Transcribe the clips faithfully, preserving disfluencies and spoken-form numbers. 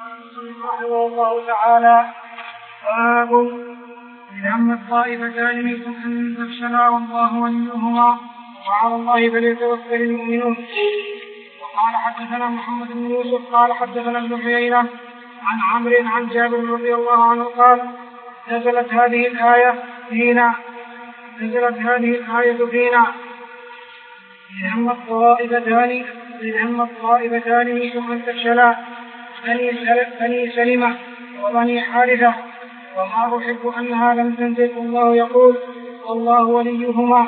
رحمه الله تعالى: باب إن هم الطائفتان منكم أن تفشلا والله وليهما وعلى الله فليتوكل المؤمنون. وقال حدثنا محمد بن يوسف قال حدثنا ابن عيينة عن عمرو عن جابر رضي الله عنه قال: نزلت هذه الآية فينا نزلت هذه الآية فينا إن هم الطائفتان إن هم الطائفتان منكم أن تفشلا بني سلمة وبني حارثة وما أحب أنها لم تنزل الله يقول الله وليهما.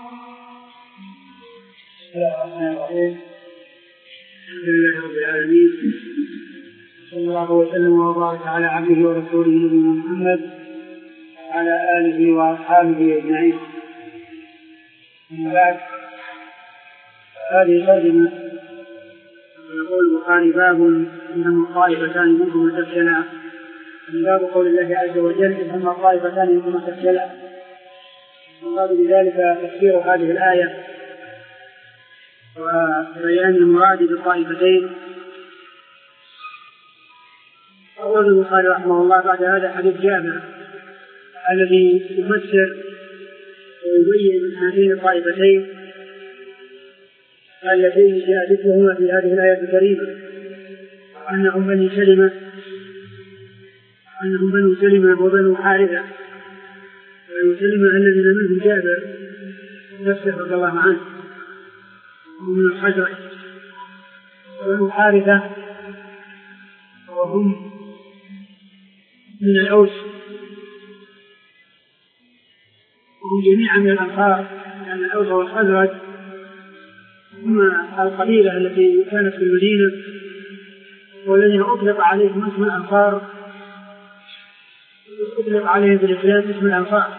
بسم الله الرحمن الرحيم. الحمد لله رب العالمين، صلى الله وسلم وبارك على عبده ورسوله نبينا محمد وعلى آله وأصحابه أجمعين. أما بعد، هذه الترجمة يقول البخاري: باب إنهم الطائفتان منكم تفشلا. باب قول الله عز وجل: إنهم الطائفتان منكم تفشلا. وقال بذلك تفسير هذه الآية وبيان المراد بالطائفتين. أقول البخاري رحمه الله بعد هذا حديث جابر الذي يفسر ويبين هذين الطائفتين اللتين جاء ذكرهما في هذه الآية الكريمة، أنهم بني سلمة أنهم بنو سلمة وبنو حارثة. بنو سلمة الذين منهم جابر نفسه رضي الله عنه ومن الخزرج، وبنو حارثة وهم من الأوس، وهم جميعا من الأنصار، لأن الأوس والخزرج هما القبيلة التي كانت في المدينة والذين أطلق عليهم اسم الأنصار، أطلق عليهم في الإسلام اسم الأنصار.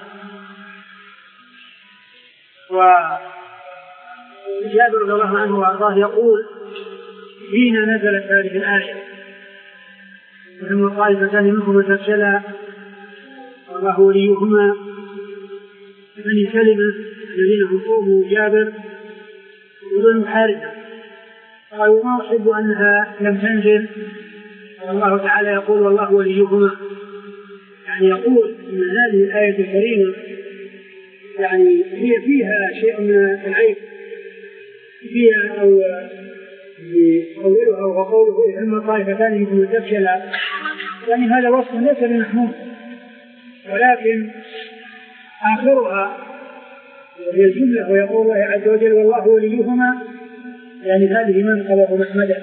وجابر رضي الله عنه وأرضاه يقول: حين نزلت هذه الآية وهم الطائفتان منكم تفشلا والله وليهما، بني سلمة الذين هم قوم جابر وبنو حارثة، قالوا: ما أحب أنها لم تنزل والله تعالى يقول والله وليهما. يعني يقول إن هذه الآية الكريمة يعني هي فيها شيء من العيب فيها، أو قولها وقوله إما طائفتان منكم تفشلا، يعني هذا وصف ليس بمحمود، ولكن آخرها وهي الجملة ويقول الله عز وجل والله وليهما، يعني هذه منقبة محمدة.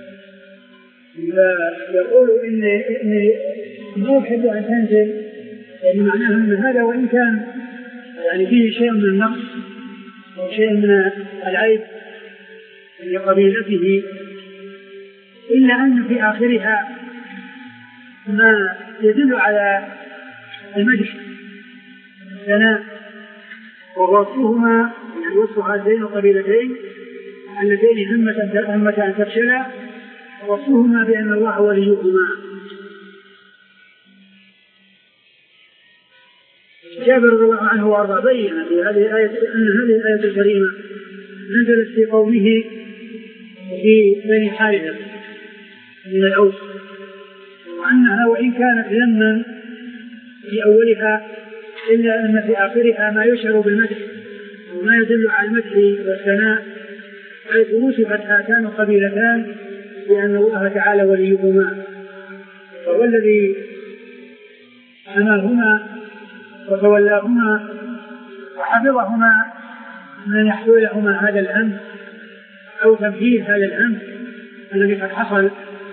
فيقول إن إن ما أحب أن تنزل، يعني معناه أن هذا وإن كان يعني فيه شيء من النقص وشيء من العيب لقبيلته، إلا أن في آخرها ما يدل على المدح والثناء، ووصفهما يعني وصف هذين القبيلتين اللتين همتا أن تفشلا، ووصفهما بأن الله وليهما. جابر رضي الله عنه وارضاه بين في هذه الآية أن هذه الآية الكريمة نزلت في قومه في بني حارثة من الأوس، وأنها وإن كانت ذما في أولها إلا أن في آخرها ما يشعر بالمدح وما يدل على المدح والثناء، حيث وصفت هاتان القبيلتان بأن الله تعالى وليهما، وهو الذي حماهما وتولاهما وحفظهما من يحصل لهما هذا الأمر أو تمهيد هذا الأمر الذي قد حصل.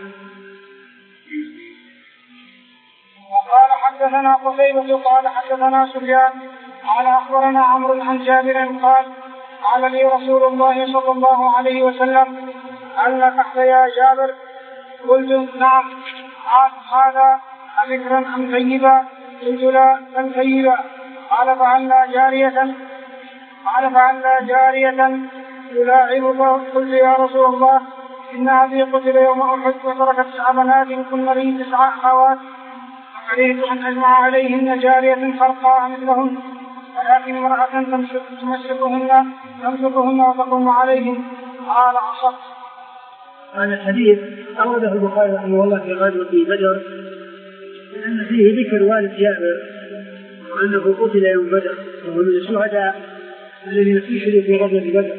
وقال حدثنا قتيبة قال حدثنا سفيان قال أخبرنا عمرو عن جابر قال: قال لي رسول الله صلى الله عليه وسلم: هل نكحت يا جابر؟ قلت: نعم. قال: هذا أذكرا أم طيبا؟ قلت: لا، بل طيبا. قال: فعلنا جارية قال فعلنا جارية يلاعبك؟ قلت: يا رسول الله، إن أبي قتل يوم أحد وترك تسع بنات كن لي تسع أخوات، فكرهت أن أجمع عليهن جارية خرقاء مثلهن، ولكن امرأة تمسكهن تمسكهن وتقوم عليهن. قال: أصبت. هذا الحديث أورده البخاري رحمه الله في غزوة بدر، لأن فيه ذكر والد جابر وأنه قتل يوم بدر، وهو من الشهداء الذين استشهدوا في غزوة بدر.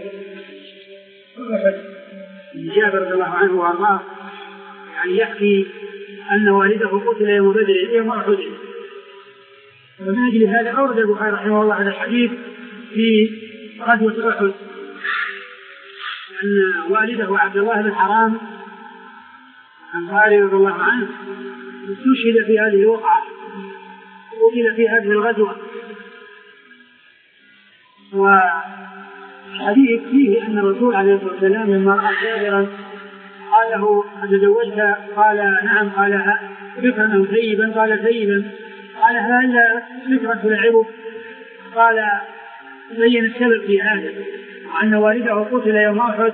جابر رضي الله عنه وارضاه يعني يحكي أن والده قتل يوم بدر يوم أحد، ومن أجل هذا أورد البخاري رحمه الله هذا الحديث في غزوة أحد، أن والده عبد الله بن حرام الأنصاري رضي الله عنه استشهد في هذه الوقعة، قتل في هذه الغزوة. والحديث فيه أن الرسول عليه الصلاة والسلام لما رأى جابرا قال له أتزوجت؟ قال نعم. قال بكرا أو ثيبا؟ قال ثيبا. قال هل بكرا تلعبه؟ قال بين السبب في هذا، وأن والده قتل يوم أحد،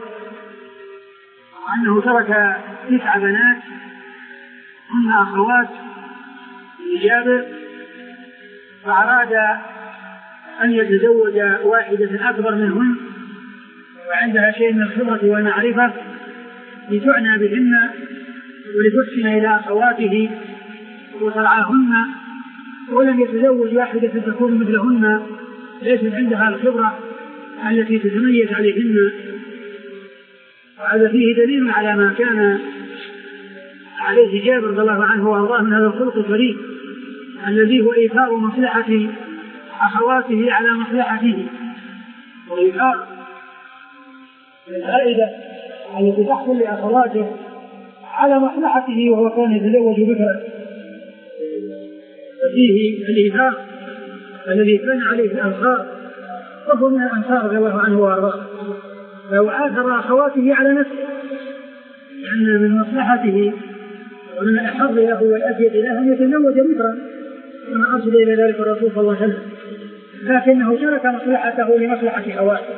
وأنه ترك تسع بنات هن أخوات لجابر، فأراد أن يتزوج واحدة أكبر منهن وعندها شيء من الخبرة والمعرفة لتعنى بهن ولتحسن إلى أخواته وترعاهن، ولم يتزوج واحدة تكون مثلهن ليست عندها الخبرة التي تتميز عليهن. وهذا فيه دليل على ما كان عليه جابر رضي الله عنه وارضاه من هذا الخلق الكريم الذي هو إيثار مصلحة أخواته على مصلحته، وإيثار الفائدة التي تحصل لأخواته على مصلحته وهو كان يتزوج بكرا. ففيه الإيثار الذي كان عليه الأنصار، وهو من الأنصار رضي الله عنه وارضاه، لو آثر أخواته على نفسه لأن من مصلحته ومن الأحظ له والأفيد له أن يتزوج بكرا كما أرشد إلى ذلك الرسول صلى الله عليه وسلم، لكنه ترك مصلحته لمصلحة خواته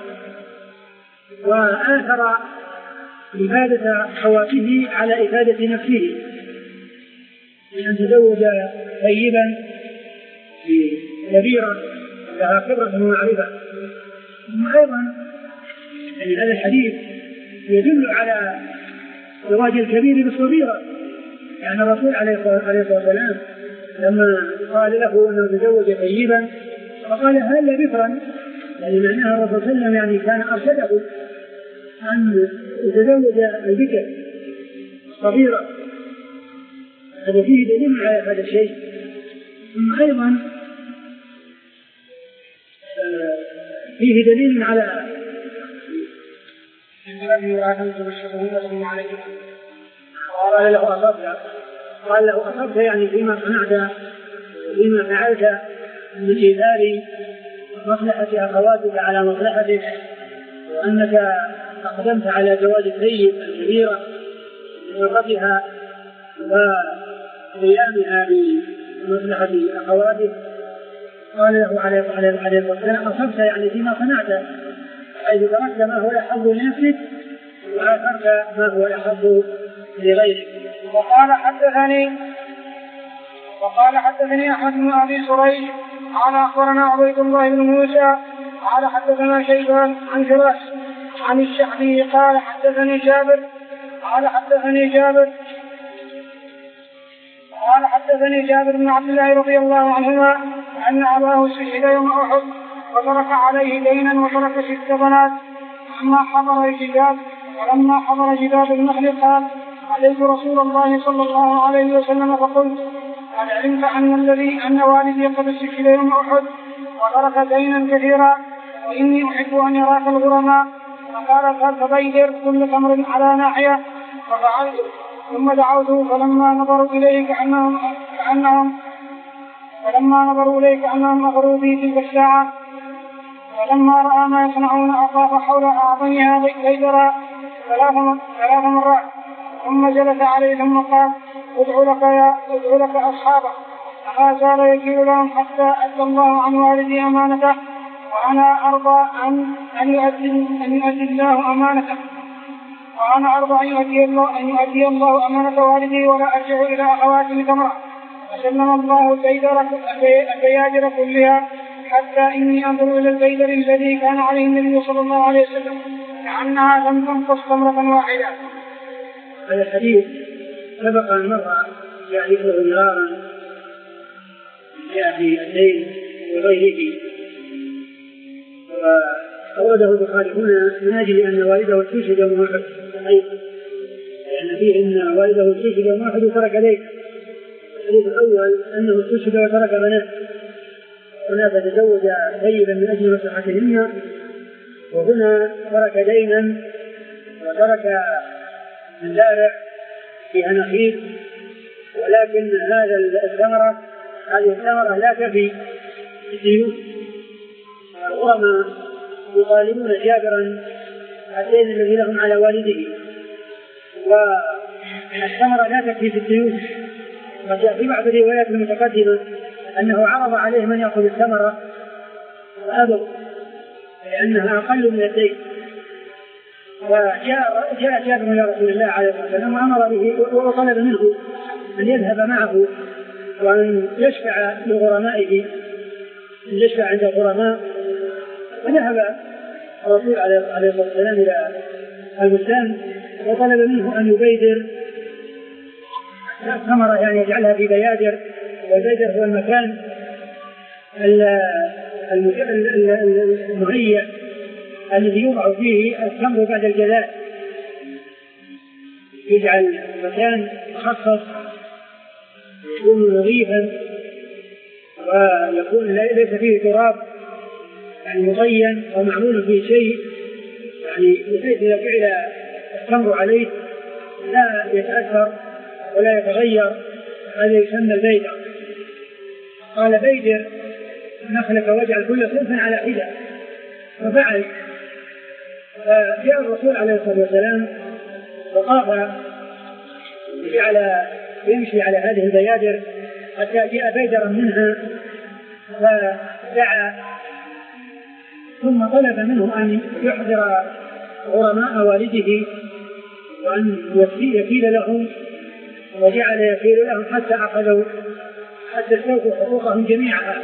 وآثر إفادة خواته على إفادة نفسه بأن تزوج طيبا كبيرا لها خبرة ومعرفة. أيضا يعني هذا الحديث يدل على زواج الكبير بالصغيرة، يعني الرسول عليه الصلاة والسلام لما قال له أنه تزوج طيبا فقال هل بكرا، يعني معناها الرسول صلى الله عليه وسلم يعني كان أرشده أن يتزوج البكر صغيرة. هذا فيه دليل على هذا الشيء. ثم أيضا فيه دليل على قال له أصبت قال له أصبت يعني فيما صنعت فيما فعلت من إيثار مصلحة أخواتك على مصلحتك، وأنك أقدمت على زواج السيد الكبيرة بشرطها وقيامها بمصلحة أخواتك. قال له عليه الصلاة والسلام أصبت يعني فيما صنعت، حيث تركت ما هو يحظ لنفسك وآثرت ما هو يحظ لغيرك. وقال حدثني وقال حدثني أحمد بن أبي سريج قال أخبرنا عبيد الله بن موسى قال حدثنا شيبان عن فراس عن الشعبي قال حدثني جابر قال حدثني جابر قال حدثني جابر بن عبد الله رضي الله عنهما أن أباه استشهد يوم أحد وترك عليه دينا وترك ست بنات. لما حضر الجداد ولما حضر جداد النخل قال عليك رسول الله صلى الله عليه وسلم فقلت هل علمت أن الذي أن والدي قد استشهد يوم أحد وترك دينا كثيرا وإني أحب أن يراك الغرماء؟ فقال فبيدر كل تمر على ناحية ففعلت ثم دعوته فلما نظروا إليه كأنهم كأنهم فلما نظروا إليه كأنهم أخروا به تلك الساعة فلما رأى ما يصنعون أطاف حول أعظمها بيدرا ثلاث مرات ثم جلس عليه ثم قال ادعو لك يا ادعو لك أصحابه. فما زال يكيل لهم حتى أدى الله عن والدي أمانته وأنا أرضى أن أن يؤدي أن يؤدي الله أمانته وأنا أرضى أن يؤدي الله أن يؤدي الله أمانة والدي ولا أرجع إلى أخواتي تمرة. فسلم الله البيادر كلها حتى إني أنظر إلى البيدر الذي كان عليه النبي صلى الله عليه وسلم كأنها لم تنقص تمرة واحدة. هذا الحديث سبق أن مر جاء ذكره مرارا، جاء في الدين وغيره، وأورده البخاري هنا من أجل أن والده استشهد يوم أحد، لأن فيه أن والده استشهد يوم أحد وترك ليس. الحديث الأول أنه استشهد وترك بنات، هنا فتزوج سيدا من أجل مصلحتهن، وهنا ترك دينا وترك مزارع فيها نخيل، ولكن هذا الثمرة هذه الثمرة لا تفي الديون. الغرماء يطالبون جابرا الدين الذي لهم على والده، والثمرة لا تكفي في الديون. وجاء في بعض الروايات المتقدمة أنه عرض عليه من يأخذ الثمرة وأبوا لأنها أقل من الدين، وجاء جاء جابر إلى رسول الله عليه الصلاة والسلام وأمر به وطلب منه أن يذهب معه وأن يشفع لغرمائه، أن يشفع عند الغرماء. فذهب الرسول عليه الصلاة والسلام إلى البستان وطلب منه أن يبيدر ثمرة، يعني يجعلها في بيادر، والبيدر هو المكان المهيأ الذي يوضع فيه التمر بعد الجذاء، يجعل مكان مخصص يكون نظيفا ويكون ليس فيه تراب، يعني مزين أو معمول فيه شيء، يعني بحيث إذا فعل التمر عليه لا يتأثر ولا يتغير. هذا يسمى البيدر. قال بيدر نخلك واجعل كل صنف على حدة، ففعل. فجاء الرسول عليه الصلاة والسلام وقاف جعل يمشي على هذه البيادر حتى جاء بيدرا منها فدعا، ثم طلب منه أن يحضر غرماء والده وأن يكيل لهم، وجعل يكيل لهم حتى أخذوا حتى استوفوا حقوقهم جميعها.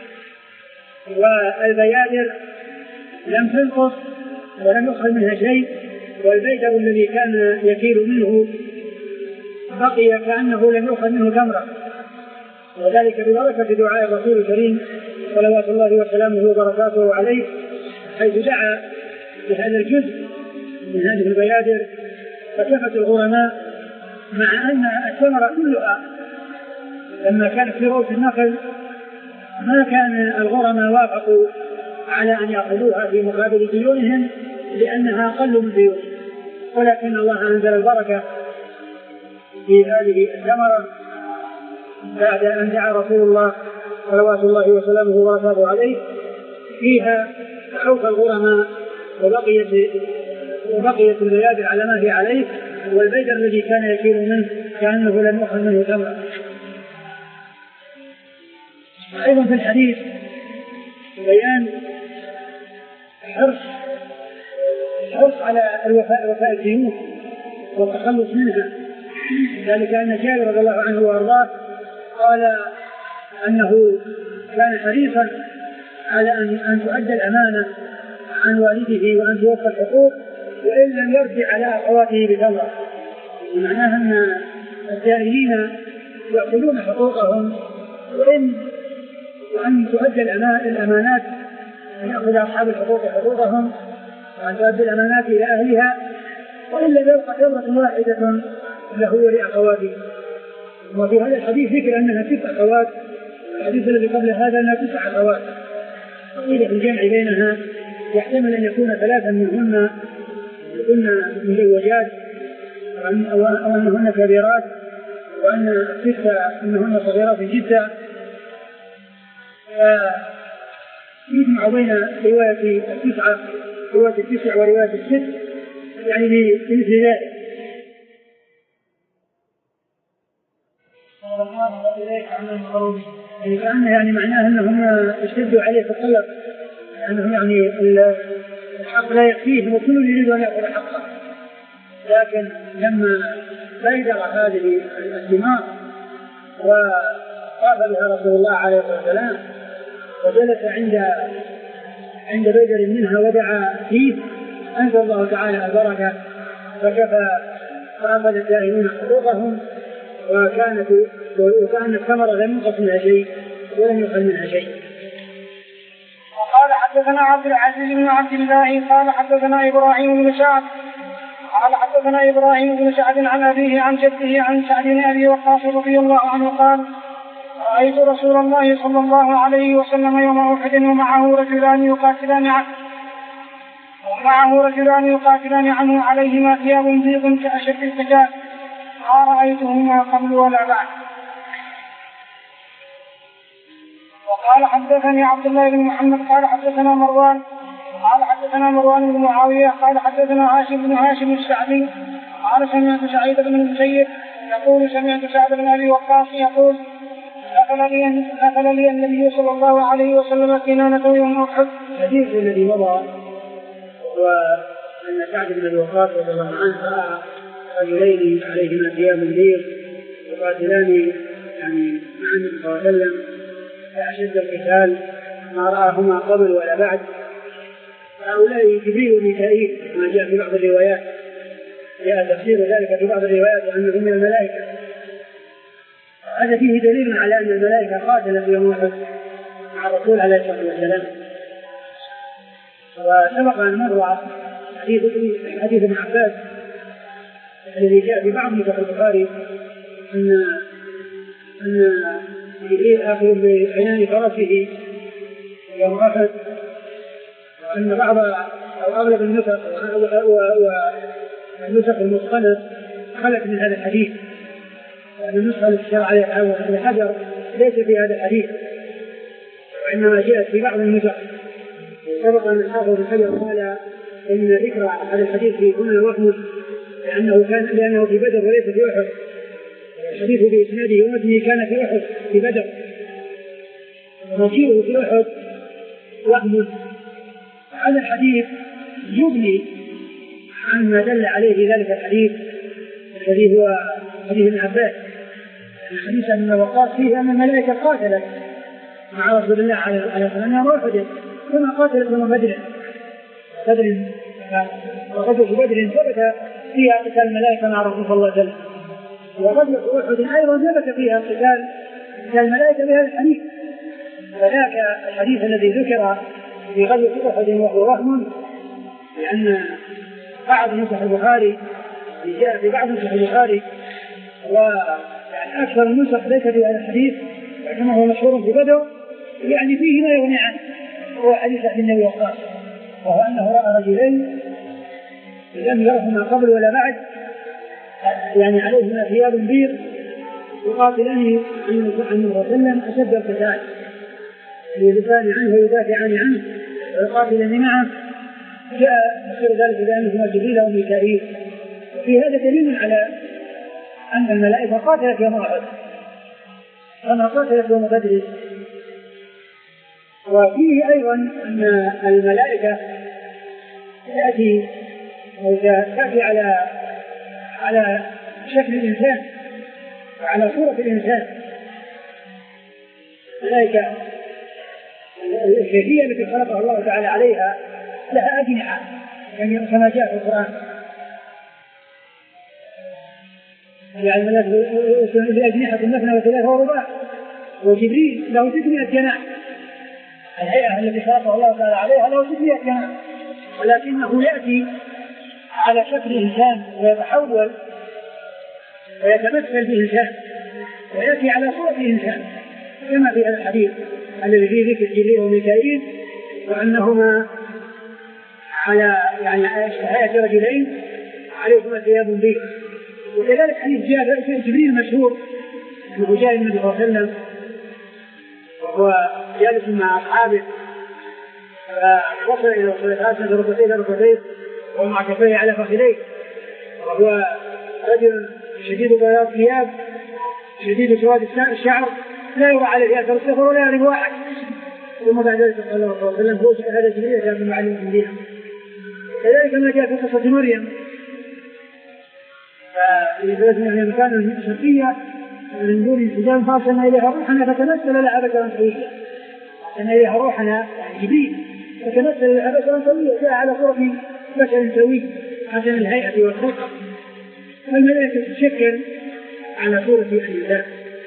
والبيادر لم تنقص ولم يؤخذ منها شيء، والبيدر الذي كان يكيل منه بقي كأنه لم يؤخذ منه تمرة، وذلك ببركة دعاء الرسول الكريم صلوات الله وسلامه وبركاته عليه، حيث دعا بهذا الجزء من هذه البيادر فكفت الغرماء، مع أن الثمرة كلها لما كانت في رؤوس النخل ما كان الغرماء وافقوا على أن يأخذوها في مقابل ديونهم لأنها أقل من ديونهم، ولكن الله أنزل البركة في هذه الثمرة بعد أن دعا رسول الله صلوات الله وسلامه وبركاته عليه فيها خوف الغرماء، وبقيت وبقيت البيادر على ما هي عليه، والبيدر الذي كان يكيل منه كأنه لم يؤخذ منه تمرة. أيضا في الحديث بيان حرص حرص على الوفاء وفاء الديون والتخلص منها، ذلك أن جابر رضي الله عنه وأرضاه قال أنه كان حريصا على أن, أن تؤدى الأمانة عن والده وأن توفى الحقوق وإن لم يرجع على أخواته بتمرة، معناها أن الجاهلين يأخذون حقوقهم وإن وأن تؤدى الأمانات، أن يأخذ أصحاب الحقوق حقوقهم وأن تؤدي الأمانات إلى أهلها، وإن لم يبقى تمرة واحدة له ولأخواته. وفي هذا الحديث ذكر أنها تسع أخوات، الحديث الذي قبل هذا أنها تسع أخوات، وقيل في الجمع بينها يحتمل أن يكون ثلاثا منهن يكون مزوجات أو أنهن كبيرات، وأن الستة أنهن صغيرات جدا. يجمع بين رواية التسعة رواية التسع ورواية الست، يعني بمثل ذلك. كأنه يعني معناه أنهم اشتدوا عليه في الطلب، لأنهم يعني الحق لا يكفيهم وكل يريد أن يأخذ حقه، لكن لما بيدر هذه الثمار وقال بها رسول الله عليه الصلاة والسلام وجلس عند عند بيدر منها ودعا فيه، أنزل الله تعالى البركة فكفى فأخذ الدائمون حقوقهم، وكانت وكأن الثمرة لم ينقص منها شيء ولم يقل منها شيء. وقال حدثنا عبد العزيز بن عبد الله قال حدثنا إبراهيم بن سعد قال حدثنا إبراهيم بن سعد عن أبيه عن جده عن سعد بن أبي وقاص رضي الله عنه قال رأيت رسول الله صلى الله عليه وسلم يوم أحد ومعه رجلان يقاتلان عنه ومعه رجلان يقاتلان عنه عليهما ثياب بيض كأشد القتال ما رأيتهما قبل ولا بعد. وقال حدثني عبد الله بن محمد قال حدثنا مروان قال حدثنا مروان بن معاوية قال حدثنا هاشم بن هاشم السعدي قال سمعت سعيد بن المسيب يقول سمعت سعد بن أبي وقاص يقول دخل لي النبي صلى الله عليه وسلم كنانة يوم أحد. الحديث الذي مضى وأن سعد بن أبي وقاص رضي الله عنه رأى رجلين عليهما ثياب بيض يقاتلان يعني مع النبي صلى الله عليه وسلم فأشد القتال ما رآهما قبل ولا بعد. هؤلاء جبريل وميكائيل كما جاء في بعض الروايات، جاء تفسير ذلك في بعض الروايات أنهم من الملائكة. هذا فيه دليل على أن الملائكة قاتلت يوم أحد مع الرسول عليه الصلاة والسلام. وسبق أن مر حديث حديث ابن عباس الذي جاء في بعض نسخ البخاري أن أن جبريل آخذ بعنان فرسه يوم أحد، وأن بعض أو أغلب النسخ والنسخ المتقنة خلت من هذا الحديث، وأن النسخة التي شرع عليها الحجر ليس في هذا الحديث وإنما جاءت في بعض النسخ. سبق أن الحافظ ابن حجر قال إن ذكر هذا الحديث في هنا وهم لأنه كان لأنه في بدر وليس في أحد. الحديث بإسناده ومتنه كان في أحد في بدر، ومصيره في أحد وهم. هذا الحديث يبني عما دل عليه ذلك الحديث الذي هو حديث ابن عباس. الحديث ابن وقاص فيه أن الملائكة قاتلت مع رسول الله عليه الصلاة والسلام وأحد كما قاتلت يوم بدر بدر وغزوة بدر ثبت فيها قتال الملائكة مع رسول الله صلى الله عليه وسلم، وغزوة أحد أيضا ثبت فيها قتال الملائكة بهذا الحديث. فذاك الحديث الذي ذكر في غزوة أحد وهو وهم، لأن بعض نسخ البخاري جاء في بعض نسخ البخاري ويعني أكثر النسخ ليس في هذا الحديث وإنما هو مشهور في بدر، يعني فيه ما يغني عنه هو حديث ابن النبي وقاص، وهو أنه رأى رجلين لم يرهما قبل ولا بعد يعني عليهما ثياب بيض يقاتلان عن النبي صلى الله عليه وسلم أشد القتال يدافعان عنه ويدافعان عنه ويقاتلان معه. جاء مصير ذلك بأنهما جبريل وميكائيل. في هذا دليل على أن الملائكة قاتلت يوم أحد كما قاتلت يوم بدر. وفيه أيضا أن الملائكة تأتي أو تأتي على على شكل الإنسان وعلى صورة الإنسان. الملائكة الكيفية التي خلقها الله تعالى عليها لها أجنحة يعني كما جاء في القرآن، يعني بأجنحة مثنى وثلاثة ورباع، وجبريل له ستمائة جناح. الهيئة التي خلقها الله تعالى عليها له ستمائة جناح، ولكنه يأتي على شكل إنسان ويتحول ويتمثل بإنسان ويأتي على صورة إنسان كما في هذا الحديث الذي فيه ذكر جبريل وميكائيل وأنهما على يعني هيئة رجلين عليهما ثياب بيض. وكذلك حديث جاء جبريل مشهور أنه جاء النبي صلى الله عليه وسلم وهو جالس مع أصحابه فوصل إلى أسند ركبتيه ركبتيه ومع كفيه على فخذيه، وهو رجل شديد بياض الثياب شديد سواد الشعر لا يرى عليه أثر السفر ولا يعرف واحد. ثم بعد ذلك صلى الله عليه وسلم هو هذا جبريل جاء من معلم المدينة. كذلك ما جاء في قصة مريم، فإذا مريم كان شرقية من دون انسجام فارسلنا إليها روحنا فتمثل لها بشرا سويا. أن إليها روحنا جبريل فتمثل لها بشرا سويا، جاء على صورة بشر سوي حسن الهيئة والخلق. الملائكة تشكل على صورة الإنسان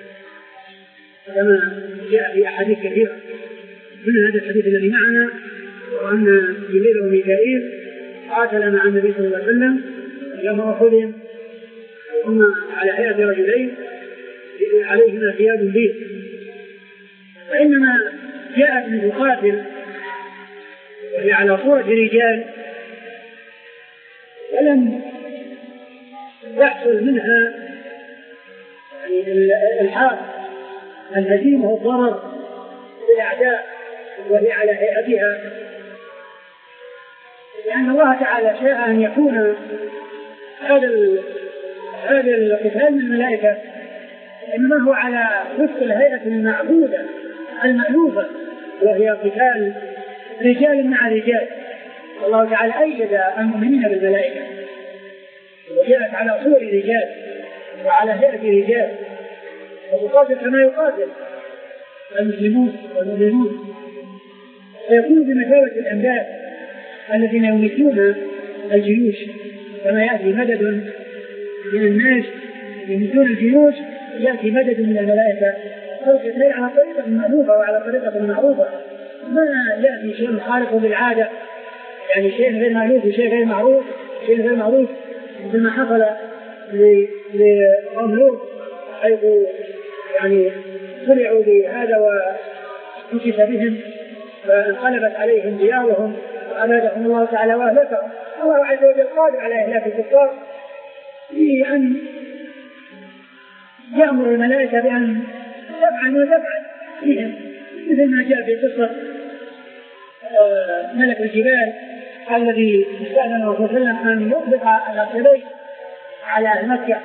كما جاء في أحاديث كثيرة، من هذا الحديث الذي معنا وأن جبريل وميكائيل قاتل مع النبي صلى الله عليه وسلم يوم أحد ثم على هيئة رجلين عليهما ثياب بيض، وإنما جاءت من تقاتل وهي على صورة رجال ولم يحصل منها الحرب الهزيمة والضرر للأعداء وهي على هيئتها، لأن الله تعالى شاء أن يكون هذا هذا القتال من الملائكة إنما هو على وفق الهيئة المعبودة المألوفة وهي قتال رجال مع رجال. الله تعالى أيد المؤمنين بالملائكة وجاءت على صور رجال وعلى هيئة رجال وتقاتل كما يقاتل المسلمون والمؤمنون، فيكون بمثابة الأنبياء الذين يميتون الجيوش كما يأتي مدد من الناس يميتون الجيوش يأتي مدد من الملائكة، فالقتال على طريقة معروفة وعلى طريقة معروفة، ما يأتي شيء خارق بالعادة، يعني شيء غير مألوف وشيء غير معروف شيء غير معروف مثل ما حصل لقوم لوط حيث يعني طلعوا بهذا وكشف بهم فانقلبت عليهم ديارهم وأماتهم الله تعالى وأهلكهم. الله عز وجل قادر على إهلاك الكفار بأن يأمر الملائكة بأن تفعل ما تفعل فيهم، مثل ما جاء في قصة ملك الجبال الذي استأذن الرسول صلى الله عليه وسلم أن يطبق الأرضين على أهل مكة،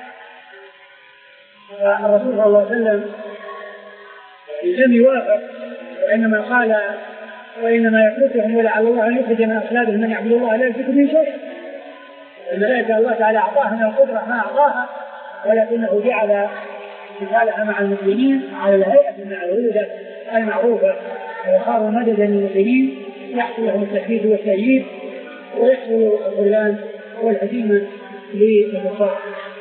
الرسول صلى الله عليه وسلم لم يوافق وإنما قال وإنما يخلصهم ولعل الله أن يخرج من أصلابهم من يعبد الله لا يشرك به شيئا. الملائكة الله تعالى أعطاها من القدرة ما أعطاها، ولكنه جعل مثالها مع المسلمين على الهيئة المعروفة المعروفة وصاروا مددا للمسلمين يحصل لهم التثبيت والتأييد ويحصل الخذلان والهزيمة للكفار.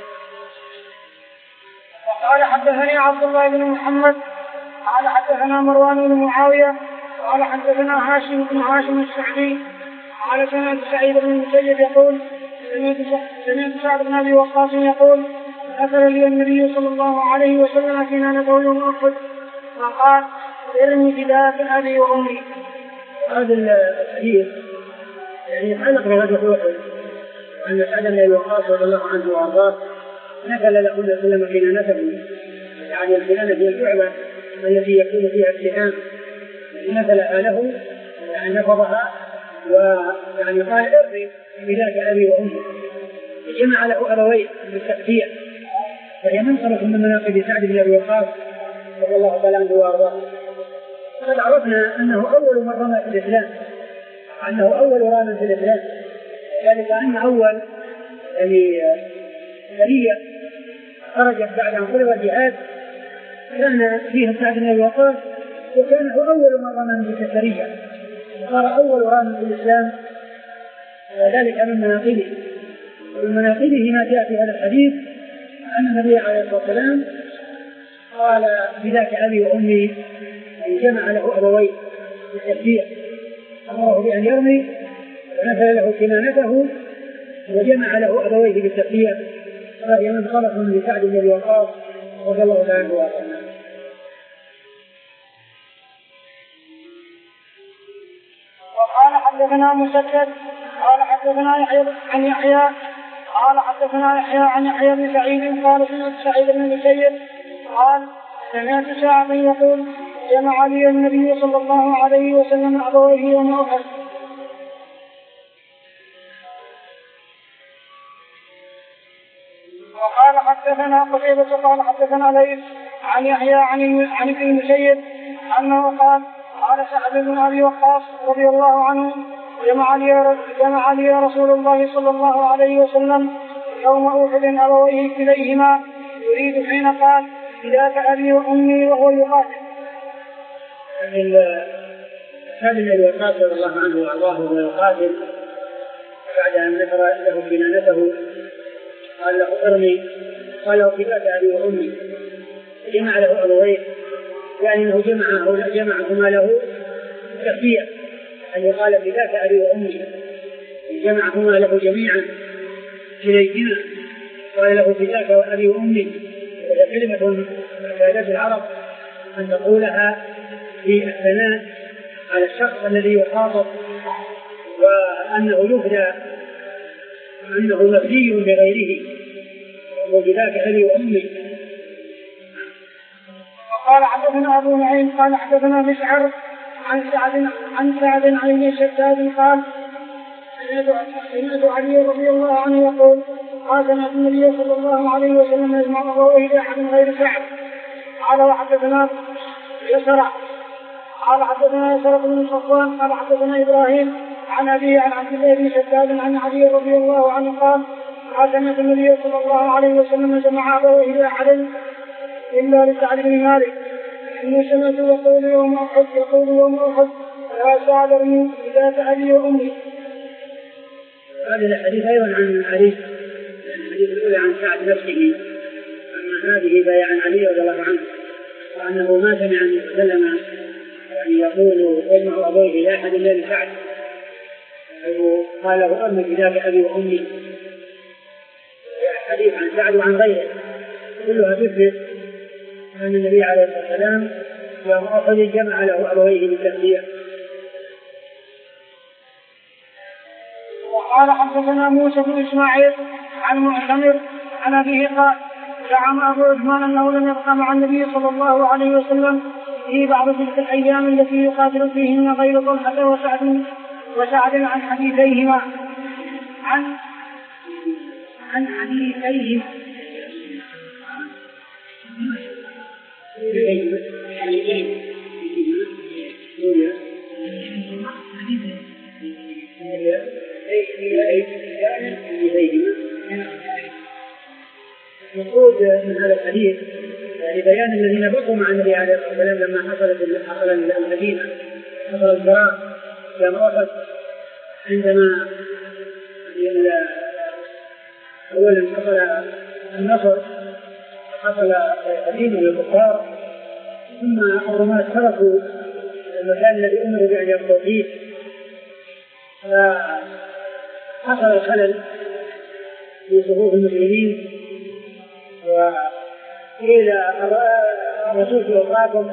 وقال حدثني عبد الله بن محمد قال حدثنا مروان بن معاوية قال حدثنا هاشم بن هاشم السعدي قال سمعت سعيد بن المسيب يقول سمعت سعد بن أبي وقاص يقول أثر لي النبي صلى الله عليه وسلم في نانته يوم أحد فقال ارمي فداك أبي وأمي. هذا الحديث يعني يتعلق بغزوة أحد أن سعد بن أبي وقاص رضي الله عنه وأرضاه نزل له النبي صلى الله عليه وسلم في نانته، يعني الكنانة هي الجعبة التي يكون فيها السهام، نزلها له يعني نفضها ويعني قال ارمي فداك أبي وأمي، جمع له أبويه بالتأثير، وهي منقبة من مناقب سعد بن أبي وقاص رضي الله تعالى عنه وأرضاه. قد عرفنا أنه أول من رمى في الإسلام، أنه أول رامي في الإسلام، ذلك أن أول يعني سرية خرجت بعد أن فرض الجهاد كان فيها سعد بن أبي وقاص، وكان هو أول من رمى من السرية، صار أول رامي في الإسلام، ذلك من مناقبه. ومن مناقبه ما جاء في هذا الحديث أن النبي عليه الصلاة والسلام قال بذاك أبي وأمي، جمع له أبويه بالتكبير، أمره بأن يرمي ونفل له كنانته وجمع له أبويه بالتكبير، فهي منقبة من سعد بن أبي وقاص رضي الله عنه وأرضاه. وقال حدثنا مسدد قال حدثنا يحيى عن يحيى قال حدثنا يحيى عن يحيى بن سعيد قال سمعت سعيد بن المسيب قال سمعت سعدا يقول جمع لي النبي صلى الله عليه وسلم أبويه يوم أحد. وقال حدثنا قتيبة قال حدثنا ليث عن يحيى عن عن ابن المسيب أنه قال قال سعد بن أبي وقاص رضي الله عنه جمع لي جمع لي رسول الله صلى الله عليه وسلم يوم أحد أبويه كليهما يريد حين قال فداك أبي وأمي وهو يقاتل. سعد بن أبي وقاص رضي الله عنه وأرضاه وهو يقاتل بعد أن نفر له كنانته قال له ارمي، قال له فداك ابي وامي، جمع له ابويه، يعني انه جمعه جمعهما له كثير، ان يقال فداك ابي وامي، جمعهما له جميعا كليهما، قال له فداك ابي وامي، وهي كلمه عادات العرب ان تقولها في الثناء على الشخص الذي يخاطب، وانه يفدى انه مفدي بغيره، وفداك ابي وامي. وقال حدثنا ابو نعيم قال حدثنا مسعر عن سعد عن سعد عن ابن شداد قال سمعت علي رضي الله عنه يقول قال سمعت النبي صلى الله عليه وسلم يجمع ابويه لاحد غير سعد. قال وحدثنا يسرع قال حدثنا يسرع بن صفوان قال حدثنا ابراهيم عن ابيه عن عبد الله بن شداد عن علي رضي الله عنه قال قال سمعت النبي صلى الله عليه وسلم جمع ابويه لاحد الا لسعد بن مالك اني سمعت يقول يوم احد يقول يوم احد يا سعد ارمي فداك ابي وامي. هذه الحديث ايضا عن علي، الحديث الاولى عن سعد نفسه، اما هذه فهي عن علي رضي الله عنه، وانه ما سمع النبي صلى الله عليه وسلم يعني يقول يجمع ابويه لا احد الا لسعد، قال له ارمي فداك ابي وامي. حديث عن سعد وعن غيره كلها تثبت أن النبي عليه الصلاة والسلام يوم أحد جمع له أبويه بالتكبير. وقال حدثنا موسى بن إسماعيل عن معتمر عن أبيه قال زعم أبو عثمان أنه لم يبقى مع النبي صلى الله عليه وسلم في بعض تلك الأيام التي يقاتل فيهن غير طلحة وسعد وسعد عن حديثيهما عن عن حديثيهما المقصود من هذا الحديث لبيان الذين بقوا مع النبي عليه الصلاه والسلام لما حصلت حصل المدينه حصل الفراق يوم احد، عندما اولا حصل النصر حصل هزيمه للكفار، ثم الرماة تركوا المكان الذي امروا بان يبقوا فيه، فحصل الخلل في صفوف المسلمين، وقيل الرسول في أخراكم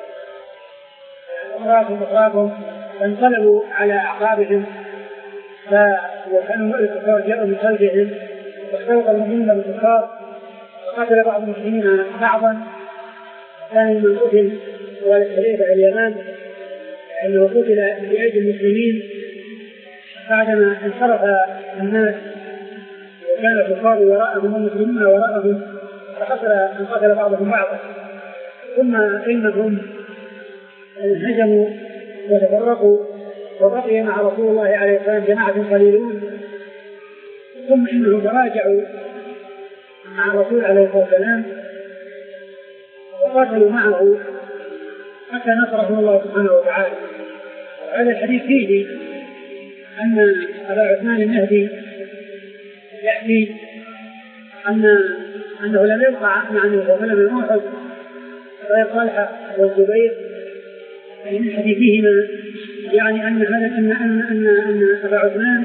أخراكم أخراكم فانقلبوا على أعقابهم، وكانوا الكفار جاءوا من خلفهم واختلط المسلمين بالكفار وقتل بعض المسلمين بعضا. كان من قتل والحديث عن اليمان أنه قتل بأيدي المسلمين بعدما انصرف الناس وكان الكفار وراءهم والمسلمين وراءهم، فحصل ان قتل بعضهم بعضا، ثم انهم انهزموا وتفرقوا وبقي مع رسول الله عليه الصلاه والسلام جماعه قليلون، ثم انهم تراجعوا مع الرسول عليه الصلاه والسلام وقاتلوا معه حتى نصرهم الله سبحانه وتعالى. هذا الحديث فيه ان ابا عثمان النهدي يأتي أن أنه لم يبقى مع النبي صلى الله عليه وسلم أحد غير طلحة والزبير، من حديثهما يعني أن هذا أن أن أن أن أبا عثمان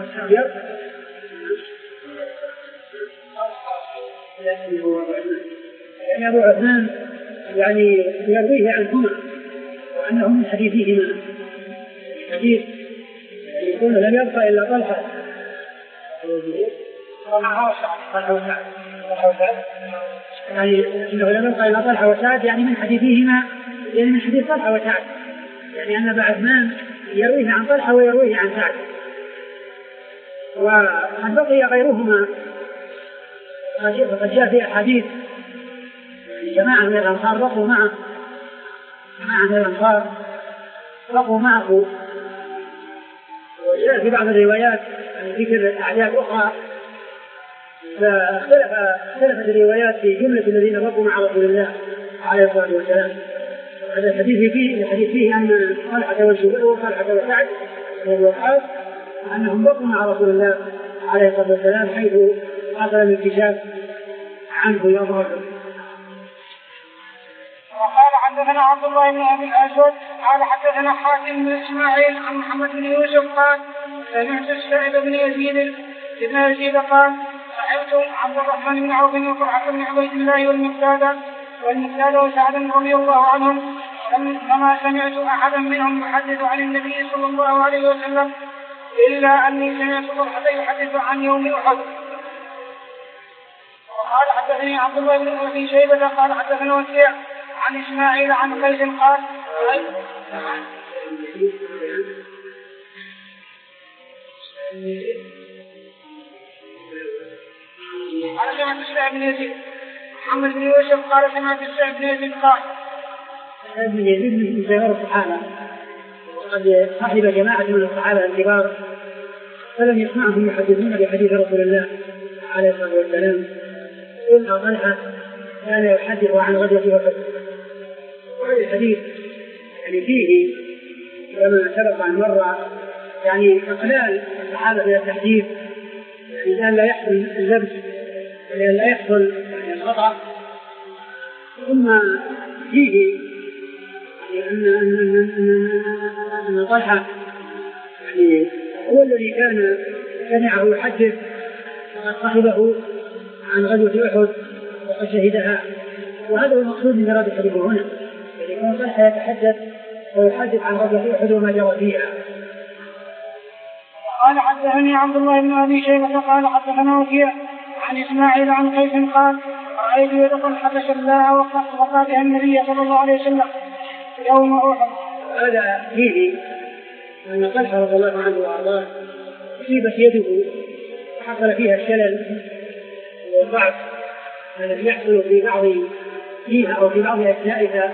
يعني أبو عثمان يعني يرويه عنهما وأنه من حديثهما حديث يكون لم يبقى إلا طلحة يعني انه لم يبقى الا طلحه وسعد، يعني من حديثهما يعني من حديث طلحه وسعد، يعني ان ابا عثمان يرويه عن طلحه ويرويه عن سعد، وقد بقي غيرهما قد جاء في احاديث جماعه من الانصار بقوا معه، جماعه من الانصار بقوا معه، وجاء في بعض الروايات ذكر اعداد اخرى، فاختلف اختلفت الروايات في جمله الذين بقوا مع رسول الله عليه الصلاه والسلام. هذا الحديث فيه الحديث فيه ان طلحه والزبير وطلحه وسعد والوقاص انهم بقوا مع رسول الله عليه الصلاه والسلام حيث أخذ الانكشاف عنه يظهر. وقال حدثنا عبد الله بن ابي الاسود قال حدثنا حاتم بن اسماعيل عن محمد بن يوسف قال سمعت السائب بن يزيد بن يزيد قال رايت عبد الرحمن بن عوف وطلحه بن عبيد الله والمقداد والمقداد وسعد رضي الله عنهم فما سمعت احدا منهم يحدث عن النبي صلى الله عليه وسلم الا اني سمعت طلحه يحدث عن يوم احد. وقال حدثني عبد الله بن ابي شيبه قال حدثنا وكيع عن اسماعيل عن قيس قال قال سمعت السائب بن يزيد محمد بن يوسف قال سمعت السائب بن يزيد قال السائب بن يزيد من صغار الصحابه وقد صاحب جماعه من الصحابه الكبار فلم يسمعهم يحدثون بحديث رسول الله عليه الصلاه والسلام إلا طلحه كان يحدث عن غزوه أحد. وهذا الحديث يعني فيه كما سبق عن مرة يعني إقلال الصحابة إلى التحديث يعني أن لا يحصل اللبس لأن لا يحصل يعني الخطأ. ثم فيه يعني أن أن أن أن طلحة يعني هو الذي كان سمعه يحدث وقد صحبه عن غزوة أحد وقد شهدها، وهذا هو المقصود من إرادة الحديث هنا. يكون طلحة يتحدث ويحدث عن غزوة أحد وما جرى فيها. قال حدثني عبد الله بن ابي شيبه قال حدثنا وكيع عن اسماعيل عن قيس قال رايت يد طلحه شلاها وقاتها النبي صلى الله عليه وسلم يوم احد. هذا فيه ان طلحه رضي الله عنه وارضاه اصيبت يده وحصل فيها الشلل والضعف الذي يحصل في بعض فيها أو في بعض أجزائها،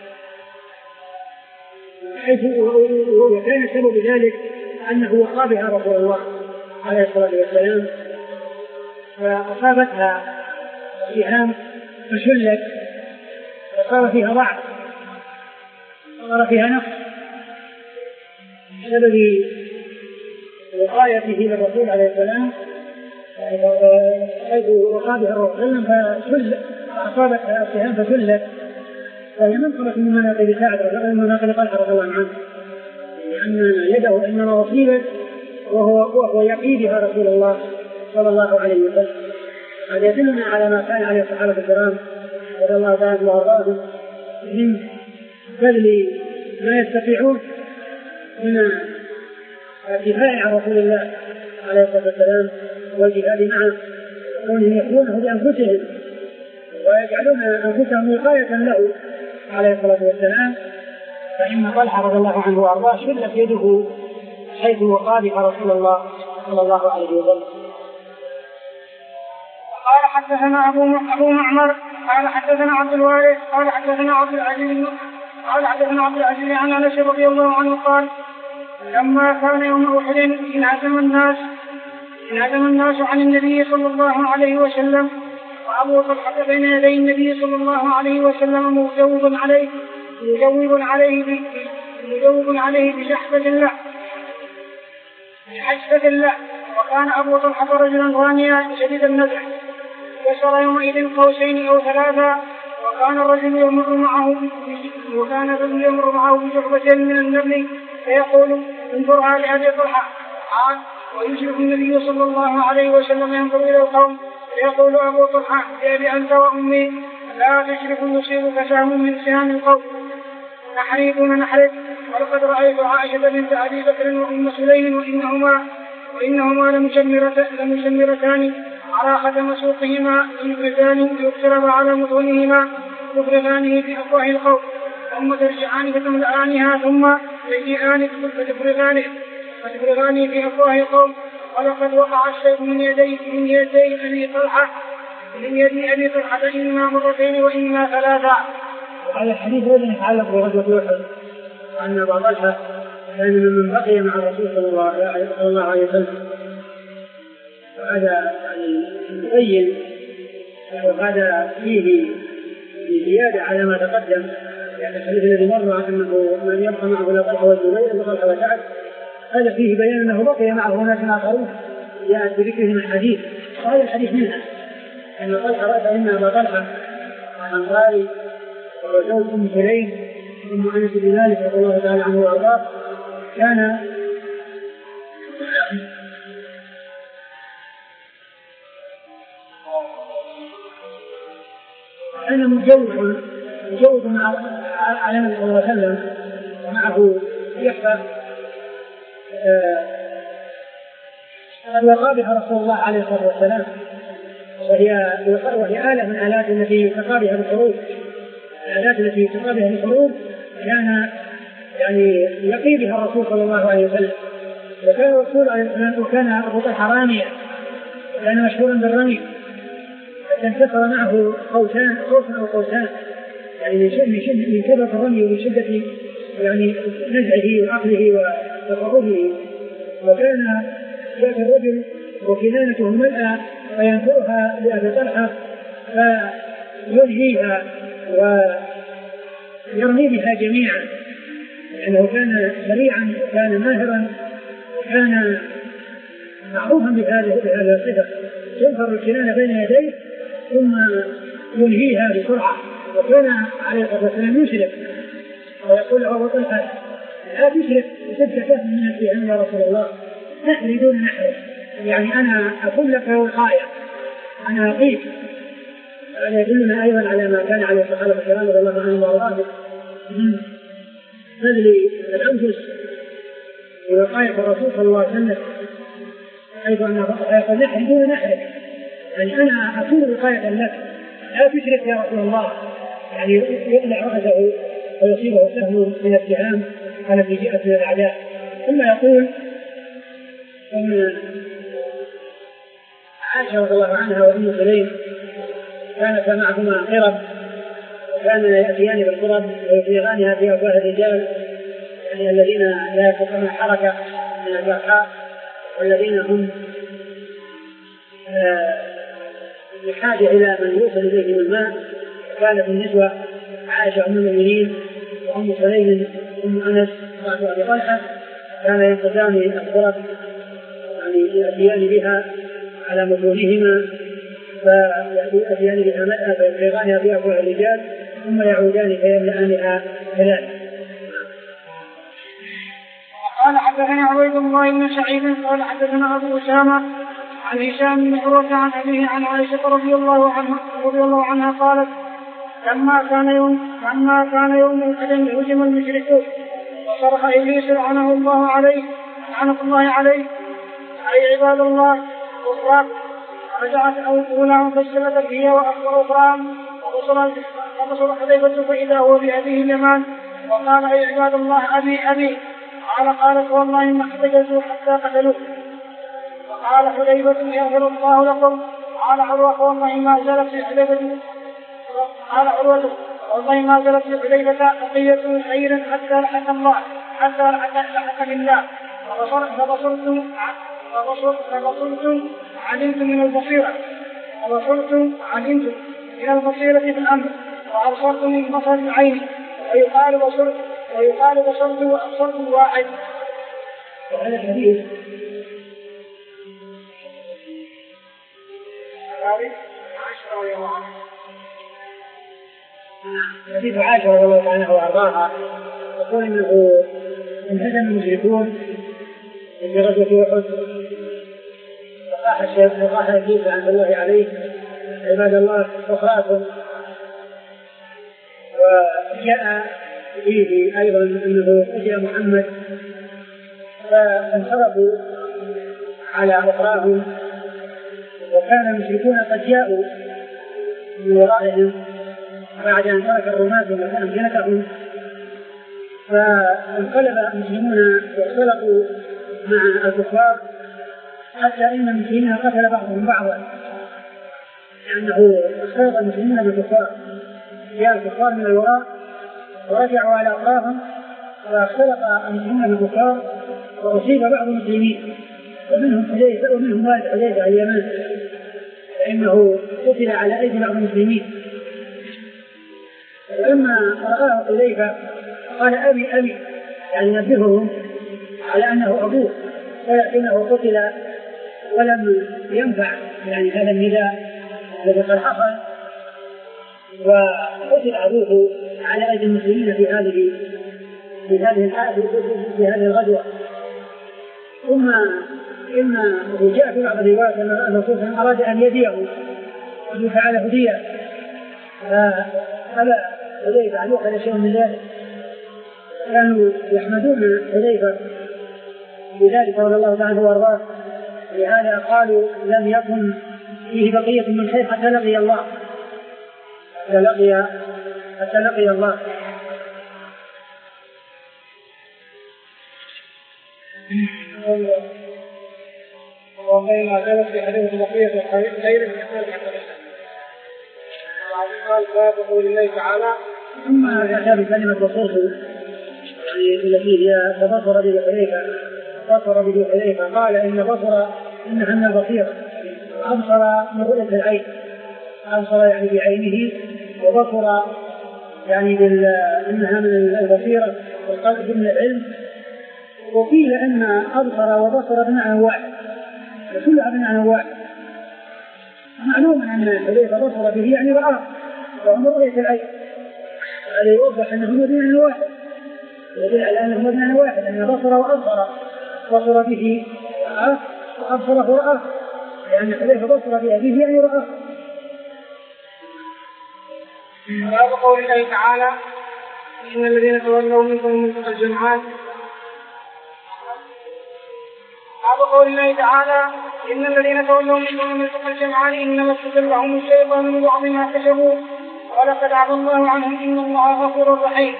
حيث وكان سبب ذلك أنه وقى بها رسول الله عليه الصلاة والسلام فأصابتها سهام فشلت فصار فيها ضعف وصار فيها نقص بسبب وقايته للرسول عليه السلام حيث وقى بها الرسول فشل أصابتها السهام فشلت، فهي منقبة من مناقب سعد من مناقب طلحة رضي الله عنه لأن يده إنما أصيبت وهو وهو يقي بها رسول الله صلى الله عليه وسلم. هذا يدلنا على ما كان عليه الصحابة الكرام رضي الله عنهم وأرضاهم من بذل ما يستطيعون من الدفاع عن رسول الله عليه الصلاة والسلام والجهاد معه، وكونهم يخلونه بأنفسهم ويجعلون أنفسهم وقاية له عليه الصلاة والسلام. فإن طلحة رضي الله عنه وأرضاه شلت يده حيث وقى بها رسول الله صلى الله عليه وسلم. قال حدثنا أبو أبو معمر قال حدثنا عبد الوارث قال حدثنا عبد العزيز قال حدثنا عبد العزيز عن أنس رضي الله عنه قال لما كان يوم أحد انهزم الناس انهزم الناس عن النبي صلى الله عليه وسلم، وأبو طلحة بين يدي النبي صلى الله عليه وسلم مجوب عليه مجوب عليه مجوب عليه بشحفة له بحشفة له وكان أبو طلحة رجلا رانيا شديد النزع كسر يومئذ قوسين أو ثلاثة، وكان الرجل يمر معه وكان الرجل يمر معه بشعبة من النبل فيقول انظرها لأبي طلحة قال ويشرف النبي صلى الله عليه وسلم ينظر إلى القوم فيقول أبو طلحة بأبي أنت وأمي لا تشرف يصيبك سهم من سهام القوم نحريقون نحرق. ولقد رأيت عائشة بنت أبي بكر وأم سليم وإنهما وإنهما لمشمرتان على ختم سوقهما يمكرتان يقترب على مطونهما يفرغانه في أفواه القوم ثم ترجعان فتملآنها ثم يجيئان فتفرغانه فتفرغانه في أفواه القوم. ولقد وقع الشيء من يدي من يدي أبي طلحة من يدي أبي طلحة إما مرتين وإما ثلاثة. هذا الحديث الذي يتعلق بغزوة أحد وأن أبا طلحة كان ممن بقي مع الرسول صلى الله عليه وسلم، وهذا يبين وهذا فيه زيادة على ما تقدم، يعني الحديث الذي مر أنه من يبقى معه لا طلحة والزبير وطلحة وسعد، هذا فيه بيان أنه بقي معه ناس آخرون جاءت بذكرهم الحديث وهذا الحديث منها أن طلحة رأى إن أبا طلحة الأنصاري وزوج أم سليم أم أنس بن مالك رضي الله تعالى عنه وأرضاه كان كان متجوز متجوز مع على النبي صلى الله عليه وسلم ومعه يحفى قد وقع بها رسول الله عليه الصلاة والسلام، وهي وهي آلة من آلات التي تقى بها بالحروب، الآلات التي تقى بها بالحروب كان يعني يقي بها الرسول صلى الله عليه وسلم. وكان الرسول عليه الصلاة والسلام وكان أبو طلحة راميا، كان مشهورا بالرمي، فانتصر معه قوسان قوس أو قوسان يعني من شدة من كثرة الرمي ومن شدة يعني نزعه وعقله وتقربه. وكان ذاك الرجل وكنانته الملأى فينفرها لأبي طلحة فيلهيها ويرمي بها جميعا، لأنه كان سريعا كان ماهرا كان معروفا بهذه الصفة، ينفر الكنانة بين يديه ثم يلهيها بسرعة. وكان عليه الصلاة والسلام يشرك ويقول له أبو طلحة لا تشرك وتبدأ فهم من الفهم يا رسول الله، نحن دون نحن يعني أنا أقول لك وقاية أنا أقيم. هذا يدلنا أيضا على ما كان عليه الصحابة الكرام رضي الله عنهم وأرضاهم من بذل الأنفس ووقاية الرسول صلى الله عليه وسلم، حيث أنه يقول نحن دون نحن يعني أنا أكون وقاية لك لا تشرك يا رسول الله، يعني يقلع رأسه ويصيبه سهم من السهام التي جاءت من الأعداء. ثم يقول أن عائشة رضي الله عنها وأم سليم كانتا معهما قرب، وكان يأتيان بالقرب ويفرغانها في أفواه الرجال يعني الذين لا يستطيعون حركة من الجرحى والذين هم بحاجة إلى من يوصل إليهم الماء. كانت النسوة عائشة أم المؤمنين وأم سليم أم أنس وأبو أبي طلحة كان ينقذان القرب يعني يأتيان بها على متونهما فيأتيان بها ماء فيفرغانها في أفواه الرجال ثم يعودان فيملأانها ثلاث. قال حدثنا عبيد الله بن سعيد قال حدثنا أبو أسامة عن هشام بن عروة عن أبيه عن عائشة رضي الله عنها رضي الله عنها قالت لما كان يوم لما كان يوم القدم هزم المشركون وصرخ إبليس لعنه الله عليه لعنة الله عليه أي عباد الله أخرى رجعت أولهم فاجتمعت هي وأخراهم فبصر حذيفة فإذا هو بأبيه اليمان وقال أي عباد الله أبي أبي قال قالت والله ما احتجزوا حتى قتلوه. قال حذيفة يغفر الله لكم. قال عروة والله ما زالت في حذيفة قال عروة والله ما زالت في حذيفة بقية خير حتى لحق الله حتى لحق بالله فبصرتم فبصرتم علمتم من البصيرة وبصرتم علمتم من البصيرة في الأمر وأبصرتم من بصر العين ويقال بصرت ويقال بصرت وأبصرت واحد. وهذا الحديث حديث عائشة رضي الله عنها وأرضاها يقول إنه انهزم المشركون في غزوة أحد فقاح إبليس عند الله عليه عباد الله أخراكم. وجاء فيه أيضا أنه أتي محمد فانصرفوا على أخراهم وكان المشركون قد جاءوا من ورائهم بعد أن ترك الرماة أمكنتهم فانقلب المسلمون واختلطوا مع الكفار حتى إن المسلمين قتل بعضهم بعضا لأنه اختلط المسلمون بالكفار جاء الكفار من الوراء ورجعوا على أخراهم واختلط المسلمون بالكفار وأصيب بعض المسلمين ومنهم حذيفة ومنهم والد حذيفة اليمان فإنه قتل على أيدي بعض المسلمين. فلما رآه حذيفة قال أبي أبي يعني نبههم على أنه أبوه ولكنه قتل ولم ينفع يعني هذا النداء الذي قد حصل، وقتل عدوه على أيدي المسلمين في هذه في هذه الحالة في هذه الغزوة. ثم إن جاء في بعض الروايات أن الرسول أراد أن يديه وفعل هدية، فلا حذيفة أن يؤخذ شيء من ذلك. كانوا يحمدون حذيفة بذلك رضي الله تعالى عنه وارضاه، لهذا قالوا لم يكن فيه بقية من خير حتى لقي الله حتى لقي حتى لقي الله. وبين ذلك في حديث بقية الخير من حساب قال باب قول الله تعالى ثم أتى بكلمة بصوصه التي هي تبصر بحذيفة بصر بحذيفة قال إن بصر إنها من البصيرة، أبصر من رؤية العين، أبصر يعني بعينه، وبصر يعني إنها من البصيرة والقلب من العلم. وقيل أن أبصر وبصر بمعنى واحد، كلها بمعنى واحد. معلوم أن حذيفة بصر به يعني رآه وهو من رؤية العين، هذا يوضح أنه بمعنى واحد، يدل على أنه بمعنى واحد، أن بصر وأبصر، بصر به رآه وأبصره رآه، لأن حذيفة بصر به يعني رآه. باب قول الله تعالى إن الذين تولوا منكم من الجمعات باب قول الله تعالى إن الذين تولوا منكم من الجمعات إنما استزلهم الشيطان من بعض ما كسبوا ولقد عفا الله عنهم إن الله غفور رحيم.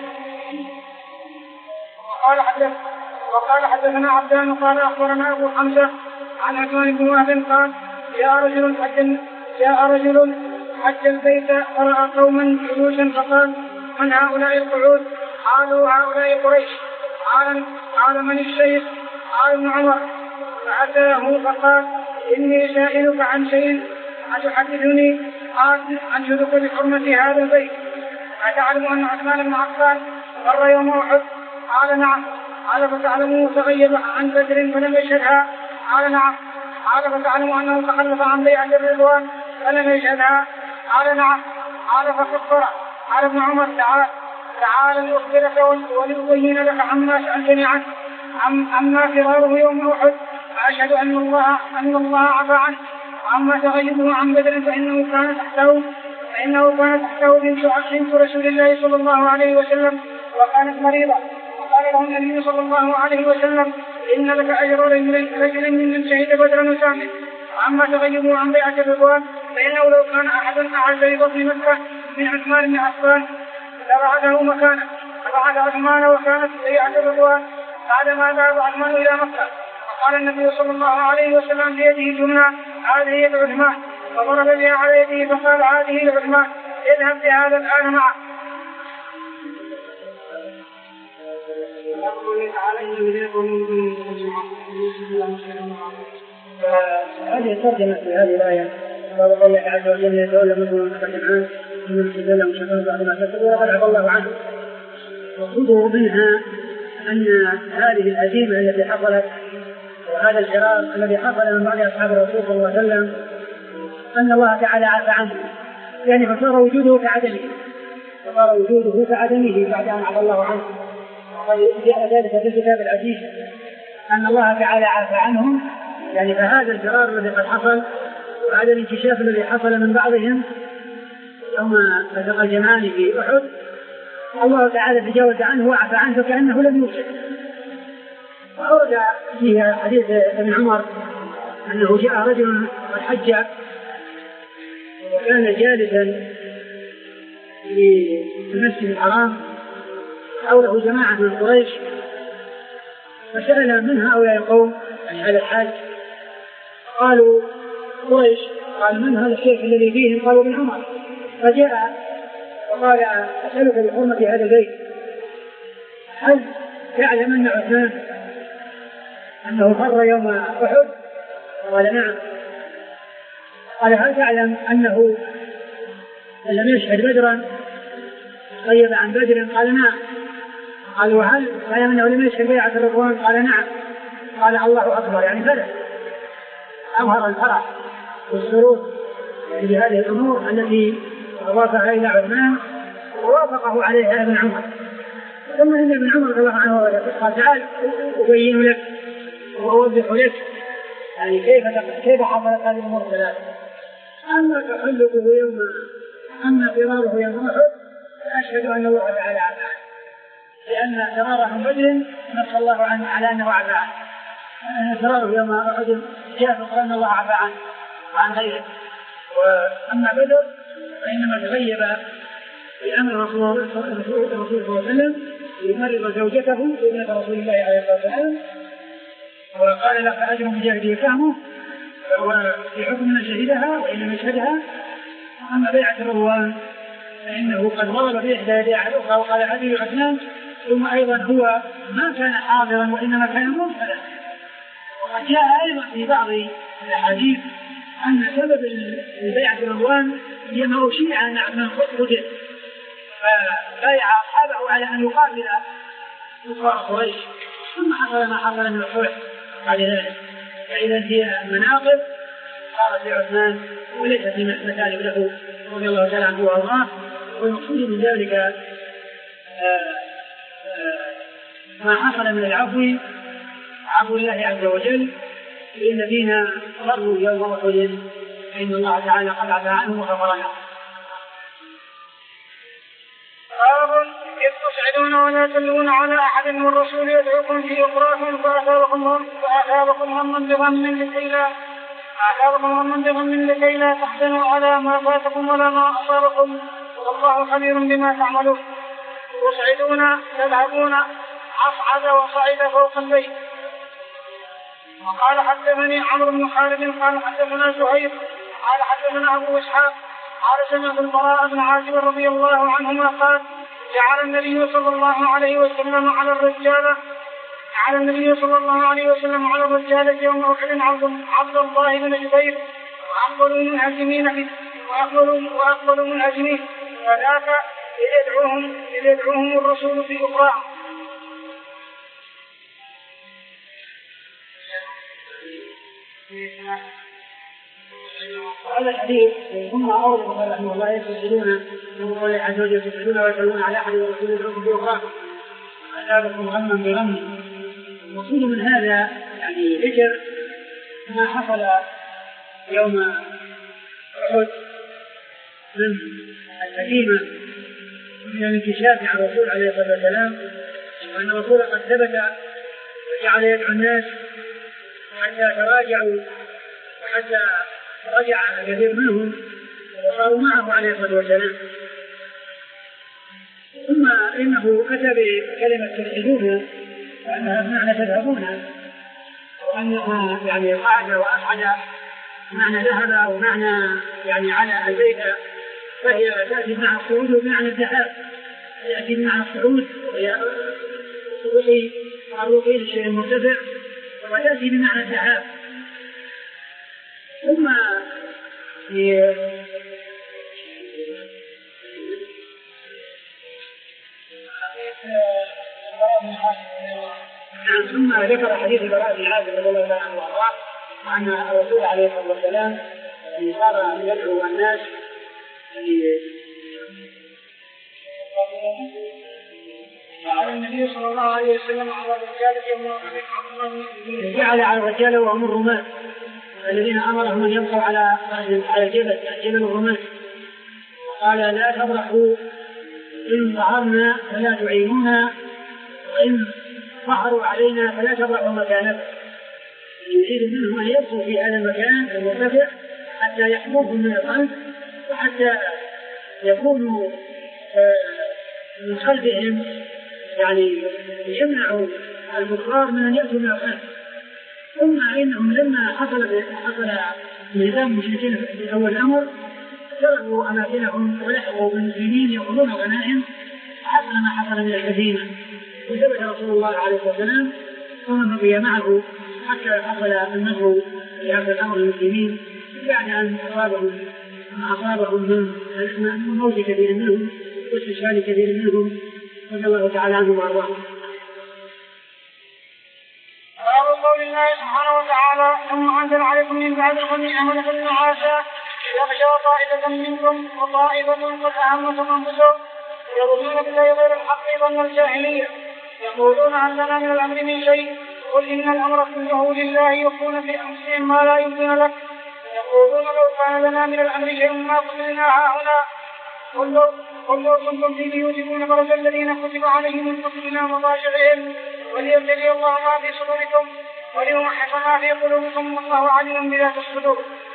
وقال حدث وقال حدثنا عبدان قال أخبرنا أبو حمزة عن عثمان بن وهب قال جاء رجل حج جاء رجل حج البيت فرأى قوما جلوسا فقال من هؤلاء القعود؟ قالوا هؤلاء قريش. قال قال من الشيخ؟ قال ابن عمر. فأتاه فقال إني سائلك عن شيء أتحدثني؟ قال أنشدك بحرمة هذا البيت. أتعلم أن عثمان بن عفان مر يوم أحد؟ قال نعم. قال فتعلموا تغيب عن بدر فلم يشهدها؟ قال نعم. قال فتعلم أنه تخلف عن بيعة الرضوان فلم يشهدها؟ قال نعم. قال فكفر. قال ابن عمر تعال تعال لأخبرك ولأبين لك عما سألتني عنه عما فراره يوم أحد، فأشهد أن الله أن الله عفا عنه. وأما تغيبه عن بدر فإنه كان تحته فإنه كان تحته بنت رسول الله صلى الله عليه وسلم وكانت مريضة، وقال له النبي صلى الله عليه وسلم إن لك أجر رجل ممن شهد بدرا وسامه. وأما تغيبه عن بيعة الرضوان فإنه لو كان أحد أعز ببطن مكة من عثمان بن عفان لبعثه مكانه، فبعث عثمان وكانت بيعة الرضوان بعدما ذهب عثمان إلى مكة. وقال النبي صلى الله عليه وسلم بيده جملة هذه يد عثمان، فضرب بها على يده فقال هذه لعثمان اذهب بهذا الآن معه. هذه الترجمة في هذه الآية قال الله عز وجل يتولى منهم المجتمعات من استدلهم شيطان بعد ما كسبوا ولقد عفا الله عنه. وخذوا منها أن هذه الهزيمة التي حصلت وهذا الفرار الذي حصل من بعض أصحاب الرسول صلى الله عليه وسلم أن الله تعالى عفا عنه، يعني فصار وجوده كعدمه فصار وجوده كعدمه بعد أن عفا الله عنه. وقد جاء ذلك في الكتاب العزيز أن الله تعالى عفا عنهم، يعني فهذا الفرار الذي قد حصل وهذا الانكشاف الذي حصل من بعضهم يوم التقى الجمعان في أحد الله تعالى تجاوز عنه وعفى عنه كأنه لم يوجد. وأورد فيها حديث ابن عمر أنه جاء رجل قد حج وكان جالسا في المسجد الحرام حوله جماعة من قريش، فسأل من هؤلاء القوم على الحاج؟ قالوا قريش. قال من هذا الشيخ الذي فيهم؟ قالوا ابن عمر. فجاء وقال أسألك بحرمة هذا البيت هل تعلم أن عثمان أنه فر يوم أحد؟ قال نعم. قال هل تعلم أنه لم يشهد بدرا غيب عن بدر؟ قال نعم. قال وهل تعلم أنه لم يشهد بيعة الرضوان؟ قال نعم. قال الله أكبر، يعني فلح أظهر الفرح والسرور بهذه الأمور التي أضافها إلى عثمان ووافقه عليها ابن عمر. ثم إن ابن عمر رضي الله عنه قال تعال أبين لك وأوضح لك يعني كيف كيف حصلت هذه الأمور الثلاثة. أما تحلقه يوم أما فراره يوم أحد فأشهد أن الله تعالى عفا عنه، لأن فراره من بدر نص الله عنه على أنه عفا عنه، أن فراره يوم أحد جاء فأن الله عفا عنه وعن غيره. وأما بدر فإنما تغيب بأمر رسول الله صلى الله عليه وسلم يمرض زوجته ابنة رسول الله عليه الصلاة والسلام، وقال له فأجر مجاهد فهمه وفي حكم من شهدها وإن لم يشهدها. أما بيعة الرضوان فإنه قد غضب في إحدى يديه على الأخرى وقال حبيبي عثمان، ثم أيضا هو ما كان حاضرا وإنما كان مرسلا. وقد جاء أيضا في بعض الأحاديث أن سبب البيعة الرضوان هي ما أشيع من قتل، فبايع أصحابه على أن يقاتل كفار قريش، ثم حصل ما حصل من الصلح بعد ذلك. فإذا هي مناقب صارت لعثمان وليست مثالب له رضي الله تعالى عنه وارضاه. والمقصود من ذلك آآ آآ ما حصل من العفو عفو الله عز وجل للذين مروا يوم أحد، فإن الله تعالى قد عفا عنهم وغفر لهم. باب إذ تصعدون ولا تلون على أحد والرسول يدعوكم في أخراكم فأثابكم هم فأثابكم هم بغم لكي لا فأثابكم هم بغم لكي لا تحزنوا على ما فاتكم ولا ما أصابكم والله خبير بما تعملون. تصعدون تذهبون أصعد وصعد فوق البيت. وقال حدثني عمرو بن خالد قال حدثنا زهير قال حدثنا أبو إسحاق قال سمعت البراء بن عازب رضي الله عنهما قال جعل النبي صلى الله عليه وسلم على الرجال على النبي صلى الله عليه وسلم على الرجال يوم أحد عبد الله بن جبير وأقبلوا منهزمين وأقبلوا وأقبلوا منهزمين فذاك يدعوهم يدعوهم الرسول في أخراهم. هذا الحديث ثم أورد رحمه الله يسجدون من قوله عز وجل يسجدون ويصلون على أحد ورسول يدعوكم بأخراكم أثابكم غما بغم. المقصود من هذا يعني ذكر ما حصل يوم أحد من الهزيمة من الانكشاف عن الرسول عليه الصلاة والسلام، وأن الرسول قد ثبت وجعل يدعو الناس حتى تراجعوا وحتى رجع كثير منهم وصاروا معه عليه الصلاة والسلام. ثم إنه أتى بكلمة تسعدون وأنها بمعنى تذهبون، وأنها يعني قعد وأصعد معنى ذهب ومعنى يعني على البيت، فهي تأتي مع الصعود ومعنى الذهاب، تأتي مع الصعود وهي صعود الرقي للشيء المرتفع، وتأتي بمعنى الذهاب. ثم ثم ذكر حديث البراء بن عازب رضي الله عنه وارضاه أن الرسول عليه الصلاة والسلام صار يدعو الناس جعل النبي صلى الله عليه وسلم على الرجال يوم أحد جعل على الرجال وهم الرماة الذين أمرهم أن يبقوا على على الجبل جبل الرماة، قال لا تبرحوا إن ظهرنا فلا تعينونا وإن ظهروا علينا فلا تبرحوا مكانكم. يريد منهم أن يبقوا في هذا المكان المرتفع حتى يحموهم من الأرض وحتى يكونوا من خلفهم يعني يمنعوا الكفار من أن يأتوا من الخلف. ثم إنهم لما حصل حصل نظام المشركين في أول الأمر تركوا أماكنهم ولحقوا بالمسلمين يأخذون غنائم، حصل ما حصل من الهزيمة، وثبت رسول الله عليه الصلاة والسلام ثم بقي معه حتى حصل النصر في هذا الأمر المسلمين بعد أن أصابهم ما أصابهم من موت كثير منهم واستشهاد كثير منهم رضي الله تعالى عنهم وأرضاهم. باب قول الله سبحانه وتعالى ثم أنزل عليكم من بعد الغم أمنة نعاسا يغشى طائفة منكم وطائفة قد أهمتهم أنفسهم يظنون بالله غير الحق ظن الجاهلية يقولون هل لنا من الأمر من شيء قل إن الأمر كله لله يخفون في أنفسهم ما لا يبدون لك يقولون لو كان لنا من الأمر شيء ما قتلنا هاهنا قل لو كنتم في بيوتكم لبرز الذين كتب عليهم القتل إلى مضاجعهم وليبتلي الله ما في صدوركم وليمحص ما في قلوبكم والله عليم بذات الصدور.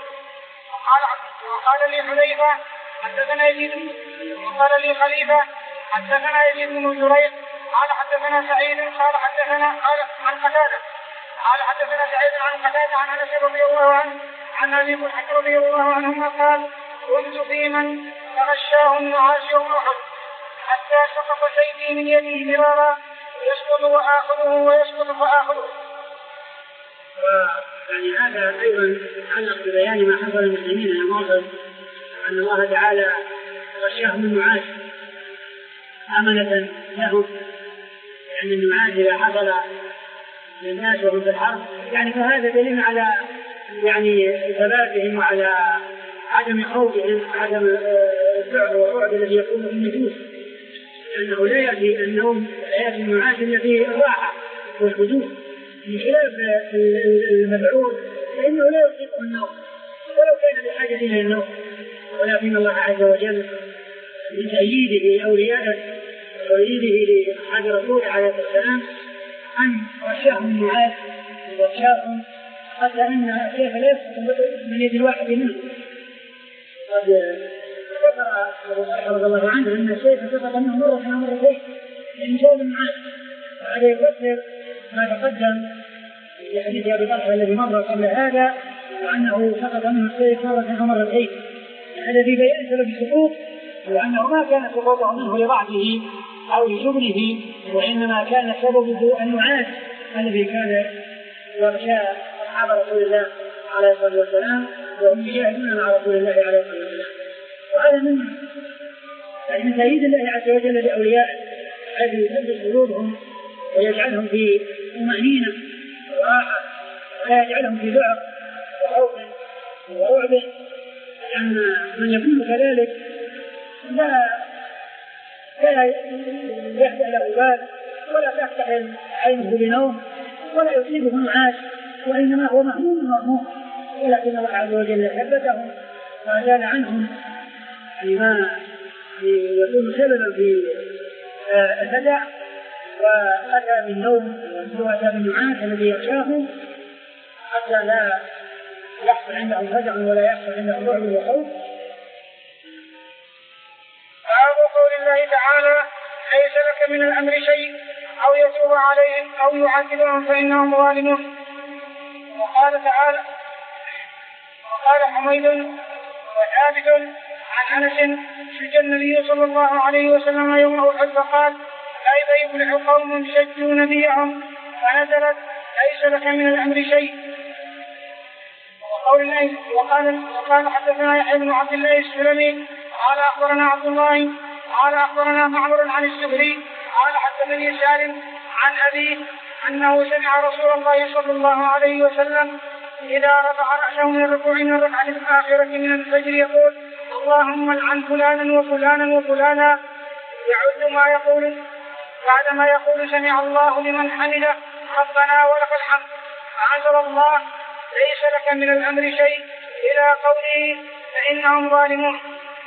وقال لي حذيفة حدثنا يزيد وقال لي خليفة حدثنا يزيد بن زريق قال حدثنا سعيد قال حدثنا قال عن قتادة قال حدثنا سعيد عن قتادة عن أنس رضي الله عنه عن أبي طلحة رضي الله عنهما قال كنت في من تغشاه النعاس يوم أحد حتى سقط سيفي من يده مرارا يسقط وآخذه ويسقط فآخذه. يعني هذا أيضا يتعلق ببيان ما حصل للمسلمين الماضي أن الله تعالى غشاهم النعاس أمنة لهم يعني النعاس إذا حصل للناس وهم في الحرب يعني فهذا دليل على يعني ثباتهم وعلى عدم خوفهم وعدم الذعر والرعب الذي يكون في النفوس لأنه لا يأتي النوم لا يأتي النعاس إلا فيه الراحة والهدوء بخلاف المبعوث فإنه لا يطيق النوم ولو كان بحاجة إلى النوم ولكن الله عز وجل لتأييده لأوليائه وتأييده لأصحاب رسوله عليه السلام أن غشاهم النعاس وغشاهم حتى أن السيف لا يسقط من يد الواحد منهم. قد ذكر أبو هريرة رضي الله عنه أن السيف سقط منه مرة مرتين من شوب النعاس وهذا يفسر ما تقدم في حديث أبي طلحة الذي مر قبل هذا وأنه سقط منه السيف مرة مرتين هذا في بيان سبب السقوط وأنه ما كان سقوطه منه لضعفه أو لجبنه وإنما كان سببه النعاس الذي كان يغشى أصحاب رسول الله عليه الصلاة والسلام وهم يجاهدون مع رسول الله عليه الصلاة والسلام. وهذا من يعني من تأييد الله عز وجل لأوليائه الذي يثبت قلوبهم ويجعلهم في طمأنينة وراحة ولا يجعلهم في ذعر وخوف ورعب لأن من يكون كذلك لا لا يهدأ له بال ولا تفتحل عينه بنوم ولا يصيبه نعاس وإنما هو مهموم مهموم ولكن الله عز وجل ثبتهم وأزال عنهم يعني ما يكون سببا في الفزع وأتى بالنوم وأتى بالنعاس الذي يخشاهم حتى لا يحصل عندهم فزع ولا يحصل عندهم رعب وخوف. باب قول الله تعالى ليس لك من الأمر شيء أو يتوب عليهم أو يعذبهم فإنهم ظالمون. وقال تعالى وقال حميد وثابت عن أنس شج النبي صلى الله عليه وسلم يوم أحد فقال كيف يفلح قوم شجوا نبيهم فنزلت ليس لك من الأمر شيء. وقول الله وقال وقال حدثنا يحيى بن عبد الله السلمي قال أخبرنا عبد الله قال أخبرنا معمر عن الزهري قال حدثني سالم عن أبيه أنه سمع رسول الله صلى الله عليه وسلم إذا رفع رأسه من الركوع من الركعة الآخرة من الفجر يقول اللهم العن فلانا وفلانا وفلانا يعد ما يقول بعدما يقول سمع الله لمن حمده ربنا ولك الحمد فأنزل الله ليس لك من الأمر شيء إلى قوله فإنهم ظالمون.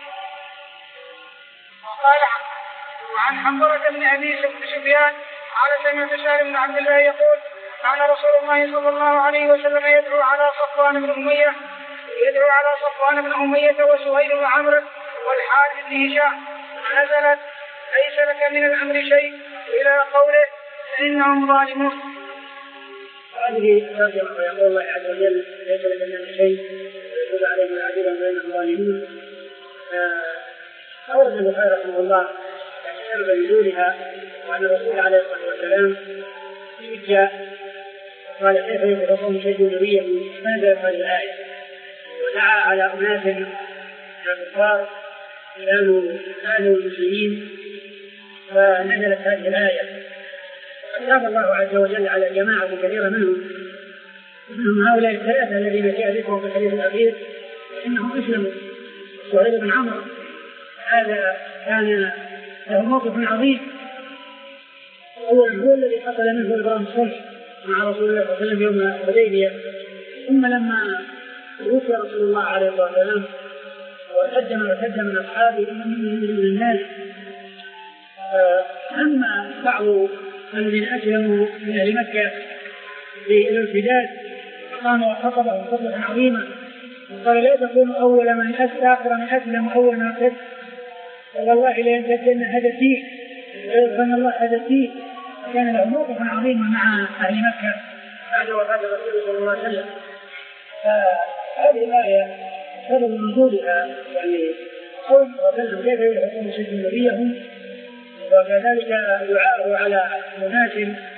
وقال عن حنظلة بن أبي سفيان قال سمعت سالم بن عبد الله يقول كان رسول الله صلى الله عليه وسلم يدعو على صفوان بن أمية يدعو على صفوان بن أمية وسهيل بن عمرو والحارث بن هشام نزلت ليس لك من الأمر شيء إلى قوله فإنهم ظالمون. هذه ترجمة ويقول الله عز وجل ليس لك من الأمر شيء يقول عليهم العذاب فإنهم ظالمون. أورد البخاري رحمه الله سبب نزولها وأن الرسول عليه الصلاة والسلام جاء قال كيف يفلح شجوا نبيهم ماذا قال الآية ودعا على أناس من الكفار كانوا كانوا المسلمين فنزلت هذه الآية. تاب الله عز وجل على جماعة كثيرة منهم منهم هؤلاء الثلاثة الذين جاء ذكرهم في الحديث الأخير إنهم أسلموا. سهيل بن عمرو هذا كان له موقف عظيم، أولا هو الذي قتل منه إبراهيم الصلح مع رسول الله صلى الله عليه وسلم يوم الحديبية، ثم لما توفي رسول الله عليه الصلاة والسلام وتقدم وتقدم من أصحابه من الناس، أما بعض الذين أسلموا من أهل مكة بالارتداد قاموا وخطبهم خطبة عظيمة وقال لا تكونوا أول من أسلم آخر من أسلم وأول من ارتد، والله لينتهن هذا الدين ويرضى الله هذا الدين. كان له موقف عظيم مع أهل مكة بعد وفاة الرسول صلى الله عليه وسلم. فهذه الآية سبب نزولها يعني قول وسلم كيف يلحقون مسلم نبيهم، وكذلك دعاءه على أناس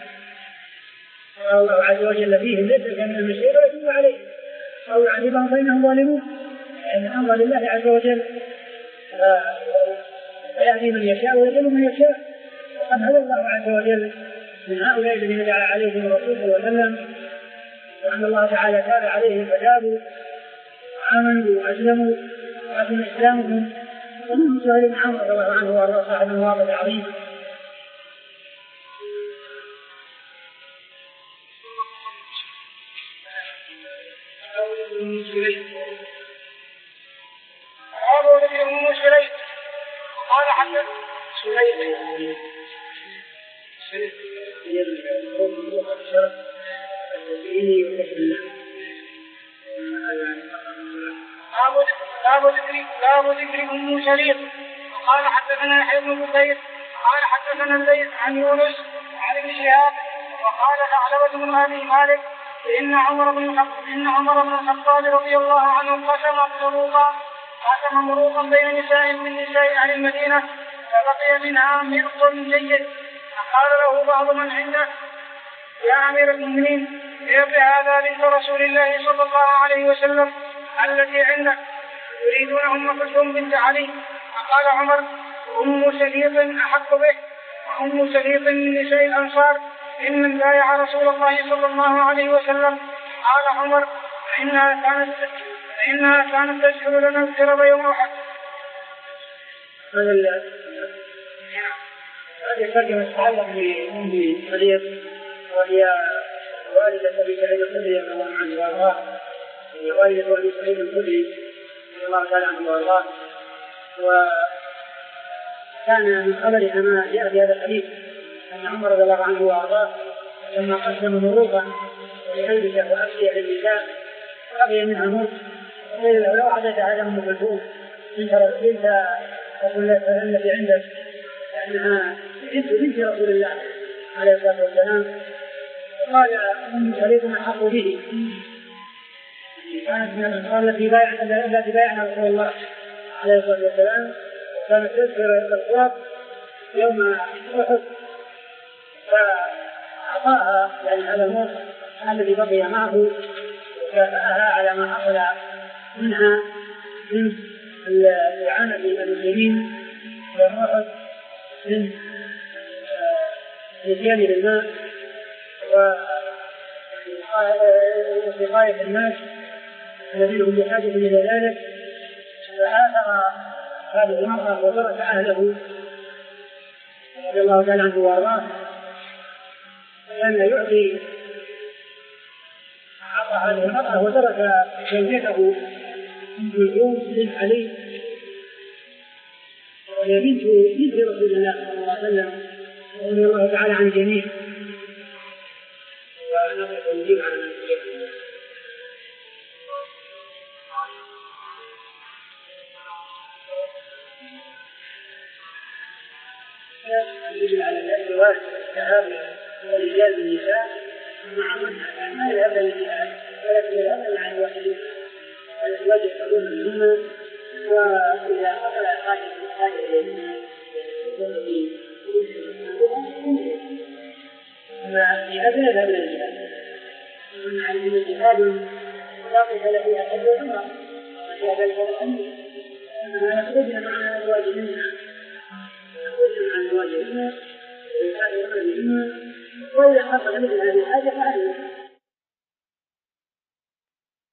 الله عز وجل فيهم ليس كان من شيء ويتوب عليه أو يعذبهم فإنهم ظالمون، لأن الأمر لله عز وجل يهدي من يشاء ويضل من يشاء. وقد هدى الله عز وجل من هؤلاء الذين دعا عليهم الرسول صلى الله عليه وسلم، وأن الله تعالى تاب عليهم فتابوا وآمنوا وأسلموا وأسلم إسلامهم. ومنهم سهيل بن عمرو رضي الله عنه وأرضاه صاحب المواقف العظيمة. أبو ذكر أم سليم قال حدث سليم باب ذكر باب ذكر أم سليم قال حدثنا يحيى بن بكير قال حدثنا الليث عن يونس عن ابن شهاب وقال ثعلبة بن أبي مالك إن عمر بن الخطاب إن عمر بن الخطاب رضي الله عنه قسم مروقا قسم مروقا بين نساء من نساء أهل المدينة فبقي منها مرق جيد، فقال له بعض من عنده يا أمير المؤمنين ابن هذا بنت رسول الله صلى الله عليه وسلم التي عندك يريدون أم كلثوم بنت علي. فقال عمر أم سليط أحق به وأم سليط من نساء الأنصار إن بايع رسول الله صلى الله عليه وسلم. قال عمر إنها كانت إنها كانت تشهد لنا الكرب يوم أحد. هذه الترجمة تتعلق بأم سليط وهي والدة أبي سعيد الخدري رضي الله عنه وأرضاه، هي والدة أبي سعيد الخدري رضي الله تعالى عنه وأرضاه. وكان من خبرها ما جاء في هذا الحديث أن عمر رضي الله عنه وأرضاه لما قسم مروقا لعلبة وأكسية للنساء بقي منها موت، وقيل لو حدث على أم كلثوم بنت رسول الله التي عندك لأنها بنت بنت رسول الله عليه الصلاة والسلام. قال أم سليط أحق به، كانت من الأنصار التي بايعنا رسول الله عليه الصلاة والسلام، كانت تذكر الأصوات يوم أحد فأعطاها يعني هذا الموت الذي بقي معه وكافأها على ما حصل منها من الإعانة للمسلمين يوم أحد من الاتيان بالماء وسقاية الناس الذين هم بحاجة إلى ذلك. فآثر هذه المرأة وترك أهله رضي الله تعالى عنه وأرضاه، كان يعطي أعطى هذه المرأة وترك زوجته أم كلثوم بنت علي وهي بنت بنت رسول الله صلى الله عليه وسلم رضي الله تعالى عن الجميع. ونجيب على من يجب على الزواج التهاب ورجال النساء مع ما يذهب للجهاد ولكن يذهب عن الوحيد الزواج يكون منهما، وإذا حصل حاجة حاجة إليهما يكون في أما يذهب يذهب للجهاد ومن عليه الجهاد لا قتل فيها حدود ولا